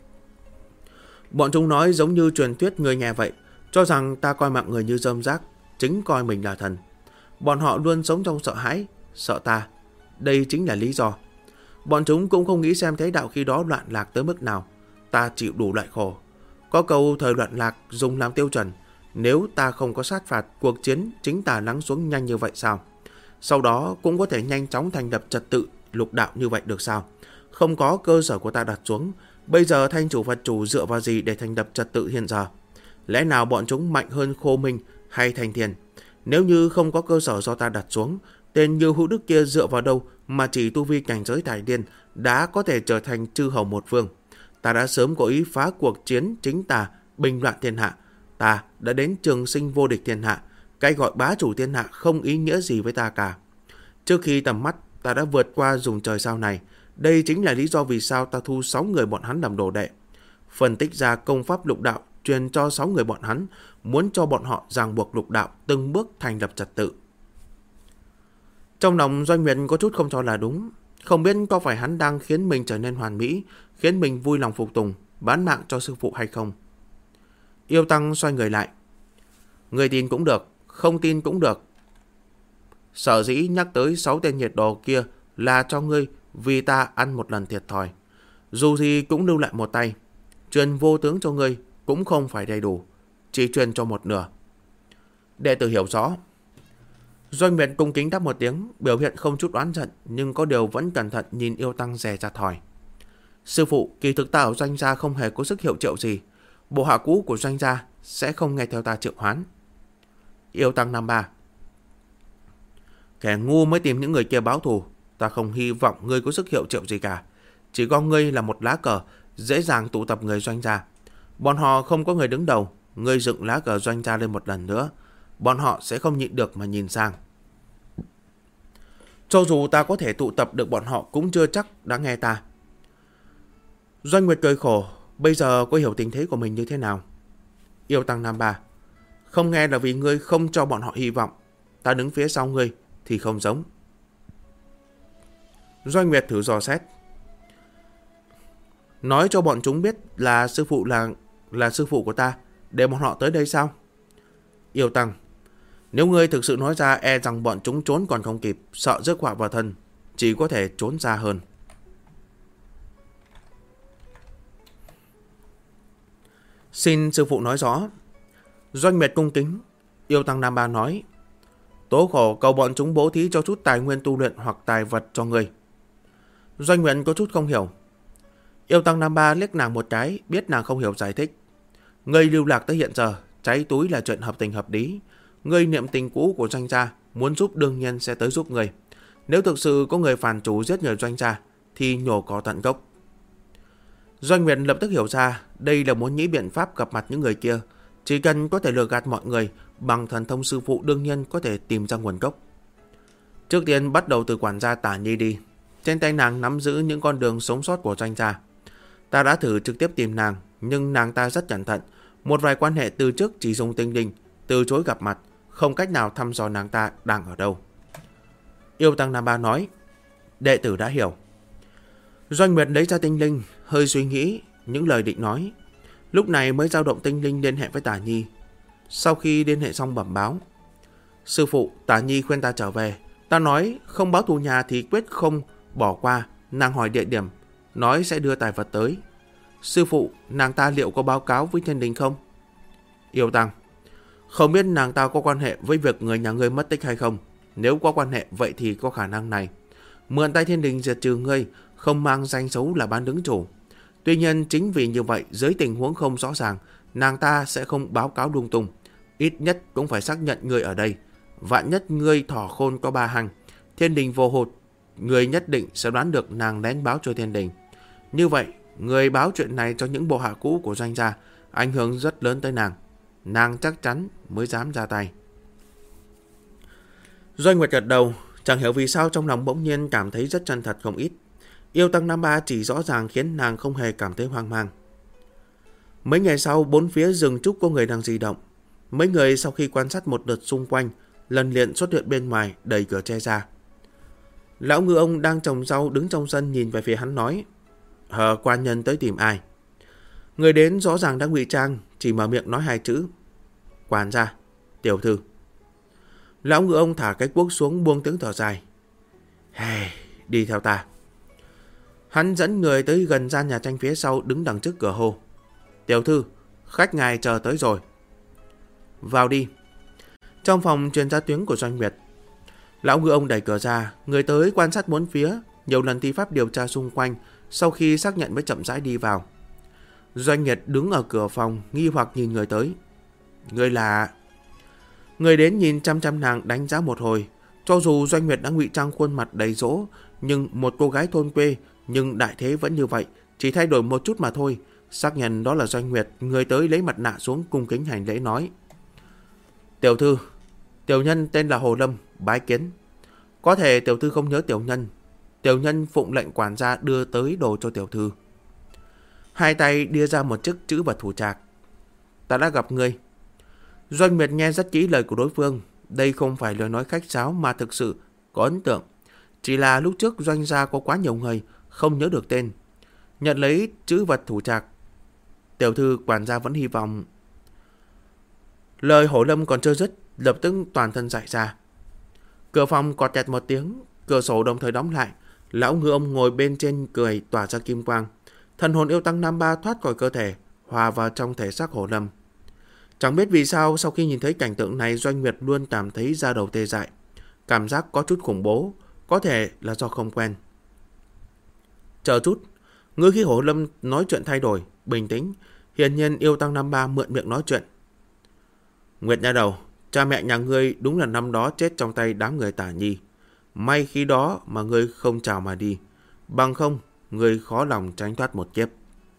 Bọn chúng nói giống như truyền thuyết người nghe vậy, cho rằng ta coi mạng người như rơm rác, chính coi mình là thần. Bọn họ luôn sống trong sợ hãi, sợ ta. Đây chính là lý do. Bọn chúng cũng không nghĩ xem thế đạo khi đó loạn lạc tới mức nào. Ta chịu đủ loại khổ. Có câu thời loạn lạc dùng làm tiêu chuẩn. Nếu ta không có sát phạt, cuộc chiến chính ta lắng xuống nhanh như vậy sao? Sau đó cũng có thể nhanh chóng thành lập trật tự lục đạo như vậy được sao? Không có cơ sở của ta đặt xuống, bây giờ Thanh Chủ Phật Chủ dựa vào gì để thành lập trật tự hiện giờ? Lẽ nào bọn chúng mạnh hơn Khô Minh hay Thành Thiền? Nếu như không có cơ sở do ta đặt xuống, tên Như Hữu Đức kia dựa vào đâu mà chỉ tu vi cảnh giới Thái Điên đã có thể trở thành chư hầu một phương? Ta đã sớm có ý phá cuộc chiến chính ta, bình loạn thiên hạ. Ta đã đến trường sinh vô địch thiên hạ. Cái gọi bá chủ thiên hạ không ý nghĩa gì với ta cả. Trước khi tầm mắt, ta đã vượt qua dùng trời sao này. Đây chính là lý do vì sao ta thu 6 người bọn hắn làm đồ đệ. Phân tích ra công pháp lục đạo, truyền cho 6 người bọn hắn, muốn cho bọn họ ràng buộc lục đạo, từng bước thành lập trật tự. Trong lòng Doanh Miện có chút không cho là đúng. Không biết có phải hắn đang khiến mình trở nên hoàn mỹ, khiến mình vui lòng phục tùng, bán mạng cho sư phụ hay không. Yêu Tăng xoay người lại. Người tin cũng được, không tin cũng được. Sở dĩ nhắc tới 6 tên nhiệt đồ kia là cho ngươi, vì ta ăn một lần thiệt thòi. Dù gì cũng lưu lại một tay. Truyền vô tướng cho ngươi cũng không phải đầy đủ, chỉ truyền cho một nửa. Đệ tử hiểu rõ. Doanh Miện cung kính đáp một tiếng, biểu hiện không chút oán giận, nhưng có điều vẫn cẩn thận nhìn Yêu Tăng dè chặt hỏi: sư phụ, kỳ thực ta ở Doanh gia không hề có sức hiệu triệu gì. Bộ hạ cũ của Doanh gia sẽ không nghe theo ta triệu hoán. Yêu Tăng năm ba: kẻ ngu mới tìm những người kia báo thù, Ta không hy vọng ngươi có sức hiệu triệu gì cả. Chỉ có ngươi là một lá cờ dễ dàng tụ tập người Doanh gia. Bọn họ không có người đứng đầu. Ngươi dựng lá cờ Doanh gia lên một lần nữa, bọn họ sẽ không nhịn được mà nhìn sang. Cho dù ta có thể tụ tập được bọn họ cũng chưa chắc đã nghe ta. Doanh Nguyệt cười khổ. Bây giờ có hiểu tình thế của mình như thế nào? Yêu Tăng Nam Ba: không nghe là vì ngươi không cho bọn họ hy vọng. Ta đứng phía sau ngươi thì không giống. Doanh Nguyệt thử dò xét: nói cho bọn chúng biết là sư phụ là sư phụ của ta, để bọn họ tới đây sao? Yêu Tăng: nếu ngươi thực sự nói ra, e rằng bọn chúng trốn còn không kịp, sợ rước họa vào thân, chỉ có thể trốn xa hơn. Xin sư phụ nói rõ. Doanh Nguyệt cung kính. Yêu Tăng Nam Ba nói: tố khổ cầu bọn chúng bố thí cho chút tài nguyên tu luyện hoặc tài vật cho ngươi. Doanh Nguyệt có chút không hiểu. Yêu Tăng Nam Ba liếc nàng một cái, biết nàng không hiểu, giải thích: ngươi lưu lạc tới hiện giờ, cháy túi là chuyện hợp tình hợp lý. Ngươi niệm tình cũ của Doanh gia, muốn giúp đương nhiên sẽ tới giúp ngươi. Nếu thực sự có người phản chủ giết người Doanh gia, thì nhổ cỏ tận gốc. Doanh Nguyệt lập tức hiểu ra, đây là muốn nghĩ biện pháp gặp mặt những người kia. Chỉ cần có thể lừa gạt mọi người, bằng thần thông sư phụ đương nhiên có thể tìm ra nguồn gốc. Trước tiên bắt đầu từ quản gia Tả Nhi đi. Trên tay nàng nắm giữ những con đường sống sót của Doanh gia. Ta đã thử trực tiếp tìm nàng, nhưng nàng ta rất cẩn thận. Một vài quan hệ từ trước chỉ dùng tinh linh, từ chối gặp mặt, không cách nào thăm dò nàng ta đang ở đâu. Yêu Tăng Nam Ba nói: đệ tử đã hiểu. Doanh Nguyệt lấy ra tinh linh, hơi suy nghĩ những lời định nói. Lúc này mới dao động tinh linh liên hệ với Tả Nhi. Sau khi liên hệ xong bẩm báo: sư phụ, Tả Nhi khuyên ta trở về. Ta nói không báo thù nhà thì quyết không bỏ qua. Nàng hỏi địa điểm, nói sẽ đưa tài vật tới. Sư phụ, nàng ta liệu có báo cáo với thiên đình không? Yêu Tăng: không biết nàng ta có quan hệ với việc người nhà ngươi mất tích hay không. Nếu có quan hệ vậy thì có khả năng này. Mượn tay thiên đình diệt trừ ngươi, không mang danh xấu là bán đứng chủ. Tuy nhiên chính vì như vậy, dưới tình huống không rõ ràng, nàng ta sẽ không báo cáo lung tung. Ít nhất cũng phải xác nhận ngươi ở đây. Vạn nhất ngươi thỏ khôn có ba hành, thiên đình vô hụt, người nhất định sẽ đoán được nàng lén báo cho thiên đình. Như vậy, người báo chuyện này cho những bộ hạ cũ của Doanh gia, ảnh hưởng rất lớn tới nàng. Nàng chắc chắn mới dám ra tay. Doanh Nguyệt gật đầu, chẳng hiểu vì sao trong lòng bỗng nhiên cảm thấy rất chân thật không ít. Yêu Tăng Nam Ba chỉ rõ ràng khiến nàng không hề cảm thấy hoang mang. Mấy ngày sau, bốn phía rừng trúc có người đang di động. Mấy người sau khi quan sát một đợt xung quanh, lần liền xuất hiện bên ngoài, đẩy cửa tre ra. Lão Ngư ông đang trồng rau đứng trong sân nhìn về phía hắn nói: quan nhân tới tìm ai? Người đến rõ ràng đang ngụy trang, chỉ mở miệng nói hai chữ: quản gia, tiểu thư. Lão Ngư ông thả cái cuốc xuống, buông tiếng thở dài: hey, đi theo ta. Hắn dẫn người tới gần gian nhà tranh phía sau, đứng đằng trước cửa hô: tiểu thư, khách ngài chờ tới rồi. Vào đi. Trong phòng truyền ra tiếng của Doanh Nguyệt. Lão Ngư ông đẩy cửa ra, người tới quan sát bốn phía, nhiều lần thi pháp điều tra xung quanh, sau khi xác nhận mới chậm rãi đi vào. Doanh Nguyệt đứng ở cửa phòng, nghi hoặc nhìn người tới. Người là... Người đến nhìn chăm chăm nàng, đánh giá một hồi. Cho dù Doanh Nguyệt đã ngụy trang khuôn mặt đầy dỗ, nhưng một cô gái thôn quê, nhưng đại thế vẫn như vậy, chỉ thay đổi một chút mà thôi. Xác nhận đó là Doanh Nguyệt, người tới lấy mặt nạ xuống, cung kính hành lễ nói: tiểu thư, tiểu nhân tên là Hồ Lâm, bái kiến. Có thể tiểu thư không nhớ tiểu nhân. Tiểu nhân phụng lệnh quản gia đưa tới đồ cho tiểu thư. Hai tay đưa ra một chiếc chữ vật thủ trạc. Ta đã gặp ngươi. Doanh Nguyệt nghe rất kỹ lời của đối phương. Đây không phải lời nói khách sáo mà thực sự có ấn tượng. Chỉ là lúc trước Doanh gia có quá nhiều người, không nhớ được tên. Nhận lấy chữ vật thủ trạc. Tiểu thư, quản gia vẫn hy vọng... Lời Hổ Lâm còn chưa dứt, lập tức toàn thân dại ra. Cửa phòng cọt kẹt một tiếng, cửa sổ đồng thời đóng lại. Lão Ngư ông ngồi bên trên cười tỏa ra kim quang. Thần hồn Yêu Tăng Nam Ba thoát khỏi cơ thể, hòa vào trong thể xác Hổ Lâm. Chẳng biết vì sao sau khi nhìn thấy cảnh tượng này, Doanh Nguyệt luôn cảm thấy da đầu tê dại. Cảm giác có chút khủng bố, có thể là do không quen. Chờ chút, ngữ khí Hổ Lâm nói chuyện thay đổi, bình tĩnh. Hiển nhiên Yêu Tăng Nam Ba mượn miệng nói chuyện. Nguyệt nha đầu, cha mẹ nhà ngươi đúng là năm đó chết trong tay đám người Tả Nhi. May khi đó mà ngươi không chào mà đi, bằng không ngươi khó lòng tránh thoát một kiếp.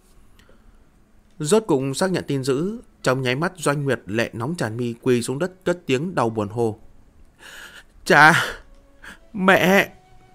Rốt cục xác nhận tin dữ, trong nháy mắt Doanh Nguyệt lệ nóng tràn mi, quỳ xuống đất cất tiếng đau buồn hô: Cha! Mẹ!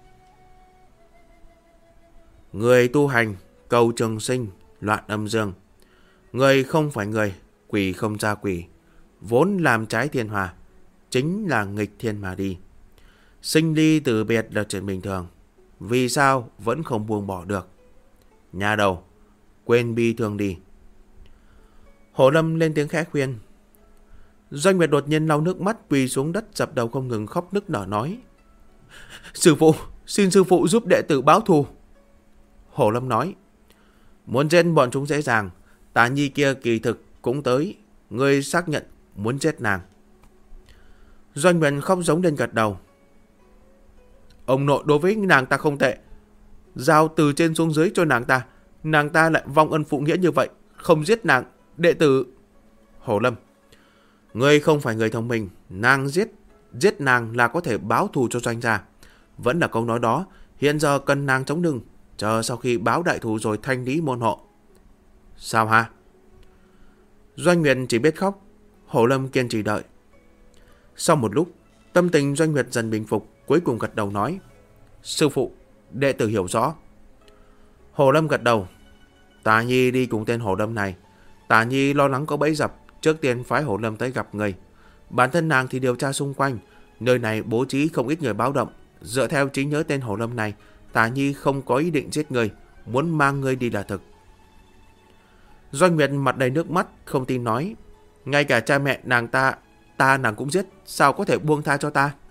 Người tu hành, cầu trường sinh, loạn âm dương. Người không phải người, quỷ không ra quỷ. Vốn làm trái thiên hòa, chính là nghịch thiên mà đi. Sinh ly từ biệt là chuyện bình thường, vì sao vẫn không buông bỏ được? Nhà đầu, quên bi thương đi. Hổ Lâm lên tiếng khẽ khuyên. Doanh Nguyệt đột nhiên lau nước mắt, quỳ xuống đất dập đầu không ngừng khóc nức nở nói: Sư phụ, xin sư phụ giúp đệ tử báo thù. Hổ Lâm nói: Muốn giết bọn chúng dễ dàng, Tà Nhi kia kỳ thực cũng tới, ngươi xác nhận muốn giết nàng. Doanh Nguyệt khóc giống lên gật đầu. Ông nội đối với nàng ta không tệ, giao từ trên xuống dưới cho nàng ta lại vong ân phụ nghĩa như vậy, không giết nàng, đệ tử... Hổ Lâm: Ngươi không phải người thông minh, nàng giết nàng là có thể báo thù cho Doanh gia. Vẫn là câu nói đó, hiện giờ cần nàng chống lưng, chờ sau khi báo đại thù rồi thanh lý môn hộ. Sao hả? Doanh Nguyệt chỉ biết khóc. Hổ Lâm kiên trì đợi. Sau một lúc, tâm tình Doanh Nguyệt dần bình phục, cuối cùng gật đầu nói: Sư phụ, đệ tử hiểu rõ. Hổ Lâm gật đầu. Tà Nhi đi cùng tên Hổ Lâm này. Tà Nhi lo lắng có bẫy dập, trước tiên phái Hổ Lâm tới gặp người. Bản thân nàng thì điều tra xung quanh, nơi này bố trí không ít người báo động. Dựa theo trí nhớ tên Hổ Lâm này, Tà Nhi không có ý định giết người, muốn mang ngươi đi là thực. Doanh Nguyệt mặt đầy nước mắt, không tin nói: Ngay cả cha mẹ nàng nàng cũng giết, sao có thể buông tha cho ta?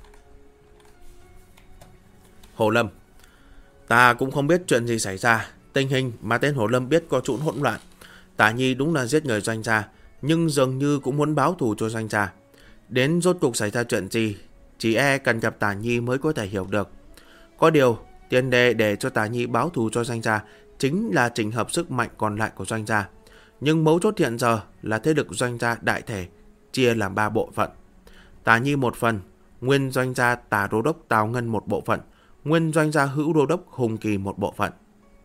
Hổ Lâm: Ta cũng không biết chuyện gì xảy ra, tình hình mà tên Hổ Lâm biết có chút hỗn loạn. Tà Nhi đúng là giết người Doanh gia, nhưng dường như cũng muốn báo thù cho Doanh gia. Đến rốt cuộc xảy ra chuyện gì, chỉ e cần gặp Tà Nhi mới có thể hiểu được. Có điều, tiền đề để cho Tà Nhi báo thù cho Doanh gia chính là chỉnh hợp sức mạnh còn lại của Doanh gia. Nhưng mấu chốt hiện giờ là thế lực Doanh gia đại thể chia làm 3 bộ phận. Tà Nhi một phần, nguyên Doanh gia Tà Đô Đốc Tào Ngân một bộ phận, nguyên Doanh gia Hữu Đô Đốc Hùng Kỳ một bộ phận.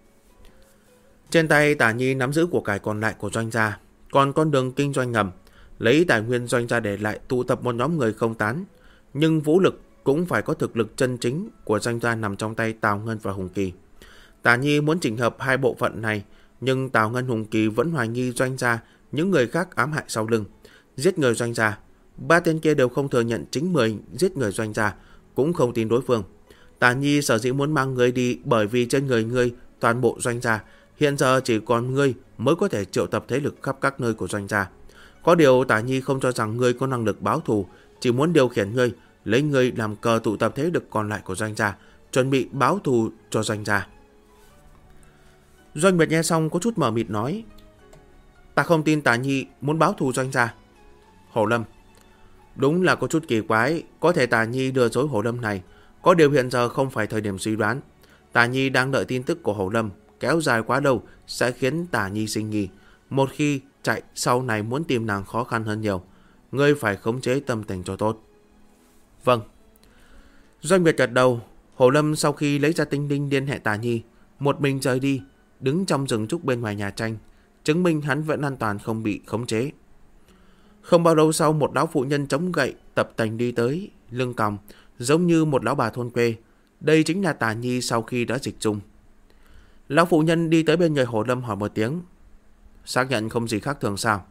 Trên tay Tà Nhi nắm giữ của cải còn lại của Doanh gia, còn con đường kinh doanh ngầm, lấy tài nguyên Doanh gia để lại tụ tập một nhóm người không tán, nhưng vũ lực cũng phải có thực lực chân chính của Doanh gia nằm trong tay Tào Ngân và Hùng Kỳ. Tà Nhi muốn chỉnh hợp hai bộ phận này, nhưng Tào Ngân Hùng Kỳ vẫn hoài nghi Doanh gia những người khác ám hại sau lưng, giết người Doanh gia. 3 tên kia đều không thừa nhận chính mình giết người Doanh gia, cũng không tin đối phương. Tà Nhi sở dĩ muốn mang ngươi đi bởi vì trên người ngươi toàn bộ Doanh gia, hiện giờ chỉ còn ngươi mới có thể triệu tập thế lực khắp các nơi của Doanh gia. Có điều Tà Nhi không cho rằng ngươi có năng lực báo thù, chỉ muốn điều khiển ngươi, lấy ngươi làm cờ tụ tập thế lực còn lại của Doanh gia, chuẩn bị báo thù cho Doanh gia. Doanh Nguyệt nghe xong có chút mờ mịt nói: Ta không tin Tà Nhi muốn báo thù Doanh gia. Hổ Lâm: Đúng là có chút kỳ quái, có thể Tà Nhi lừa dối Hổ Lâm này, có điều hiện giờ không phải thời điểm suy đoán. Tà Nhi đang đợi tin tức của Hổ Lâm, kéo dài quá lâu sẽ khiến Tà Nhi sinh nghi. Một khi chạy, sau này muốn tìm nàng khó khăn hơn nhiều. Ngươi phải khống chế tâm tình cho tốt. Vâng. Doanh Nguyệt gật đầu. Hổ Lâm sau khi lấy ra tinh linh liên hệ Tà Nhi, một mình rời đi, đứng trong rừng trúc bên ngoài nhà tranh, chứng minh hắn vẫn an toàn không bị khống chế. Không bao lâu sau, một lão phụ nhân chống gậy tập tành đi tới, lưng còng, giống như một lão bà thôn quê. Đây chính là Tà Nhi sau khi đã dịch dung. Lão phụ nhân đi tới bên người Hổ Lâm hỏi một tiếng: Xác nhận không gì khác thường sao?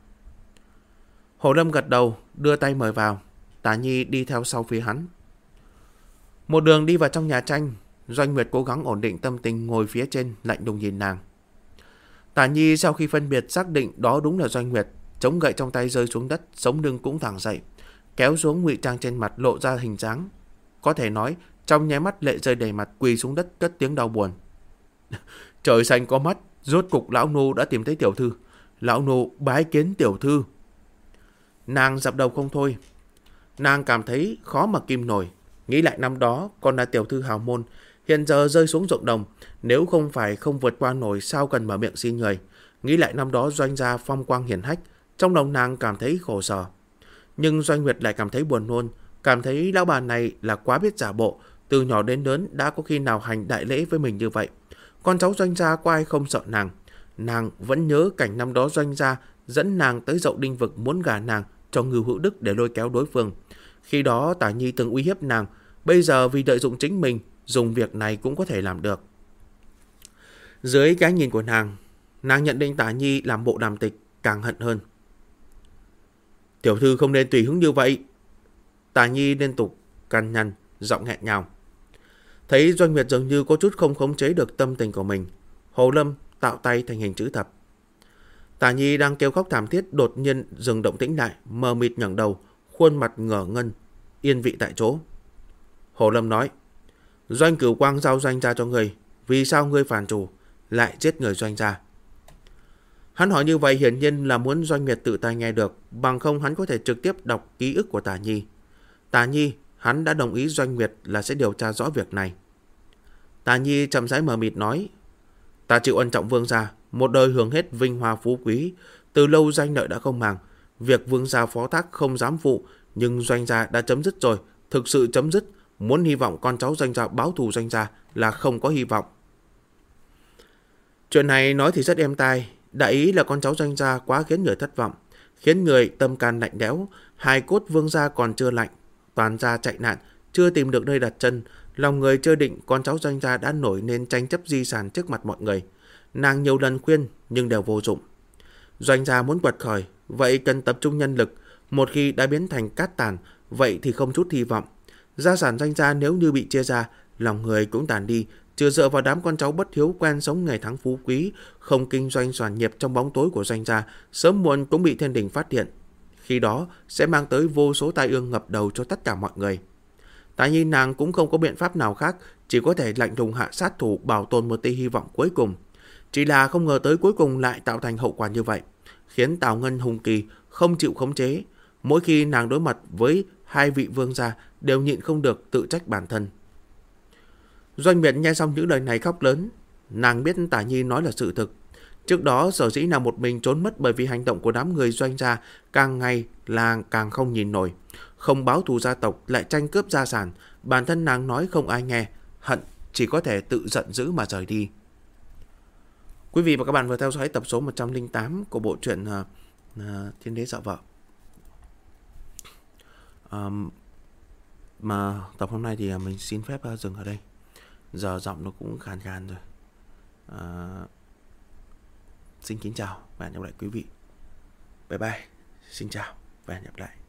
Hổ Lâm gật đầu, đưa tay mời vào. Tà Nhi đi theo sau phía hắn. Một đường đi vào trong nhà tranh, Doanh Nguyệt cố gắng ổn định tâm tình, ngồi phía trên lạnh lùng nhìn nàng. Tà Nhi sau khi phân biệt xác định đó đúng là Doanh Nguyệt, chống gậy trong tay rơi xuống đất, sống lưng cũng thẳng dậy, kéo xuống ngụy trang trên mặt lộ ra hình dáng. Có thể nói trong nháy mắt lệ rơi đầy mặt, quỳ xuống đất cất tiếng đau buồn. Trời xanh có mắt, rốt cục lão nô đã tìm thấy tiểu thư. Lão nô bái kiến tiểu thư. Nàng dập đầu không thôi. Nàng cảm thấy khó mà kim nổi. Nghĩ lại năm đó còn là tiểu thư hào môn, hiện giờ rơi xuống ruộng đồng, nếu không phải không vượt qua nổi sao cần mở miệng xin người. Nghĩ lại năm đó Doanh gia phong quang hiển hách, trong lòng nàng cảm thấy khổ sở. Nhưng Doanh Nguyệt lại cảm thấy buồn nôn, cảm thấy lão bà này là quá biết giả bộ, Từ nhỏ đến lớn đã có khi nào hành đại lễ với mình như vậy. Con cháu Doanh gia có ai không sợ nàng. Nàng vẫn nhớ cảnh năm đó Doanh gia dẫn nàng tới Dậu Đinh Vực muốn gả nàng cho Ngưu Hữu Đức để lôi kéo đối phương. Khi đó Tả Nhi từng uy hiếp nàng, bây giờ vì lợi dụng chính mình, dùng việc này cũng có thể làm được. Dưới cái nhìn của nàng nhận định Tả Nhi làm bộ đàm tịch, càng hận hơn. Tiểu thư không nên tùy hứng như vậy. Tả Nhi liên tục cằn nhằn, giọng nghẹn ngào. Thấy Doanh Nguyệt dường như có chút không khống chế được tâm tình của mình, Hồ Lâm tạo tay thành hình chữ thập. Tả Nhi đang kêu khóc thảm thiết đột nhiên dừng động tĩnh lại, mờ mịt ngẩng đầu, khuôn mặt ngờ ngân, yên vị tại chỗ. Hồ Lâm nói: Doanh Cửu Quang giao Doanh gia cho ngươi, vì sao ngươi phản chủ lại giết người Doanh gia? Hắn hỏi như vậy hiển nhiên là muốn Doanh Nguyệt tự tay nghe được, bằng không hắn có thể trực tiếp đọc ký ức của Tả Nhi. Tả Nhi, hắn đã đồng ý Doanh Nguyệt là sẽ điều tra rõ việc này. Tả Nhi chậm rãi mờ mịt nói: Ta chịu ân trọng Vương gia, một đời hưởng hết vinh hoa phú quý, từ lâu danh lợi đã không màng. Việc Vương gia phó thác không dám phụ, nhưng Doanh gia đã chấm dứt rồi, thực sự chấm dứt. Muốn hy vọng con cháu Doanh gia báo thù Doanh gia là không có hy vọng. Chuyện này nói thì rất êm tai, đại ý là con cháu Doanh gia quá khiến người thất vọng, khiến người tâm can lạnh lẽo. Hài cốt Vương gia còn chưa lạnh, toàn gia chạy nạn, chưa tìm được nơi đặt chân. Lòng người chưa định, con cháu Doanh gia đã nổi nên tranh chấp di sản trước mặt mọi người. Nàng nhiều lần khuyên nhưng đều vô dụng. Doanh gia muốn quật khởi, vậy cần tập trung nhân lực. Một khi đã biến thành cát tàn, vậy thì không chút hy vọng. Gia sản Doanh gia nếu như bị chia ra, lòng người cũng tàn đi. Chưa dựa vào đám con cháu bất hiếu quen sống ngày tháng phú quý, không kinh doanh soàn nghiệp trong bóng tối của Doanh gia, sớm muộn cũng bị thiên đình phát hiện. Khi đó sẽ mang tới vô số tai ương ngập đầu cho tất cả mọi người. Tại nhiên nàng cũng không có biện pháp nào khác, chỉ có thể lạnh lùng hạ sát thủ bảo tồn một tia hy vọng cuối cùng. Chỉ là không ngờ tới cuối cùng lại tạo thành hậu quả như vậy, khiến Tào Ngân hùng kỳ không chịu khống chế. Mỗi khi nàng đối mặt với hai vị vương gia đều nhịn không được tự trách bản thân. Doanh Miện nghe xong những lời này khóc lớn. Nàng biết Tả Nhi nói là sự thực. Trước đó sở dĩ nàng một mình trốn mất bởi vì hành động của đám người Doanh gia càng ngày là càng không nhìn nổi. Không báo thù gia tộc lại tranh cướp gia sản. Bản thân nàng nói không ai nghe, hận chỉ có thể tự giận dữ mà rời đi. Quý vị và các bạn vừa theo dõi tập số 108 của bộ truyện Thiên Đế Dạo Vợ. Mà tập hôm nay thì mình xin phép dừng ở đây. Giờ giọng nó cũng khàn khàn rồi. Xin kính chào và hẹn gặp lại quý vị. Bye bye. Xin chào và hẹn gặp lại.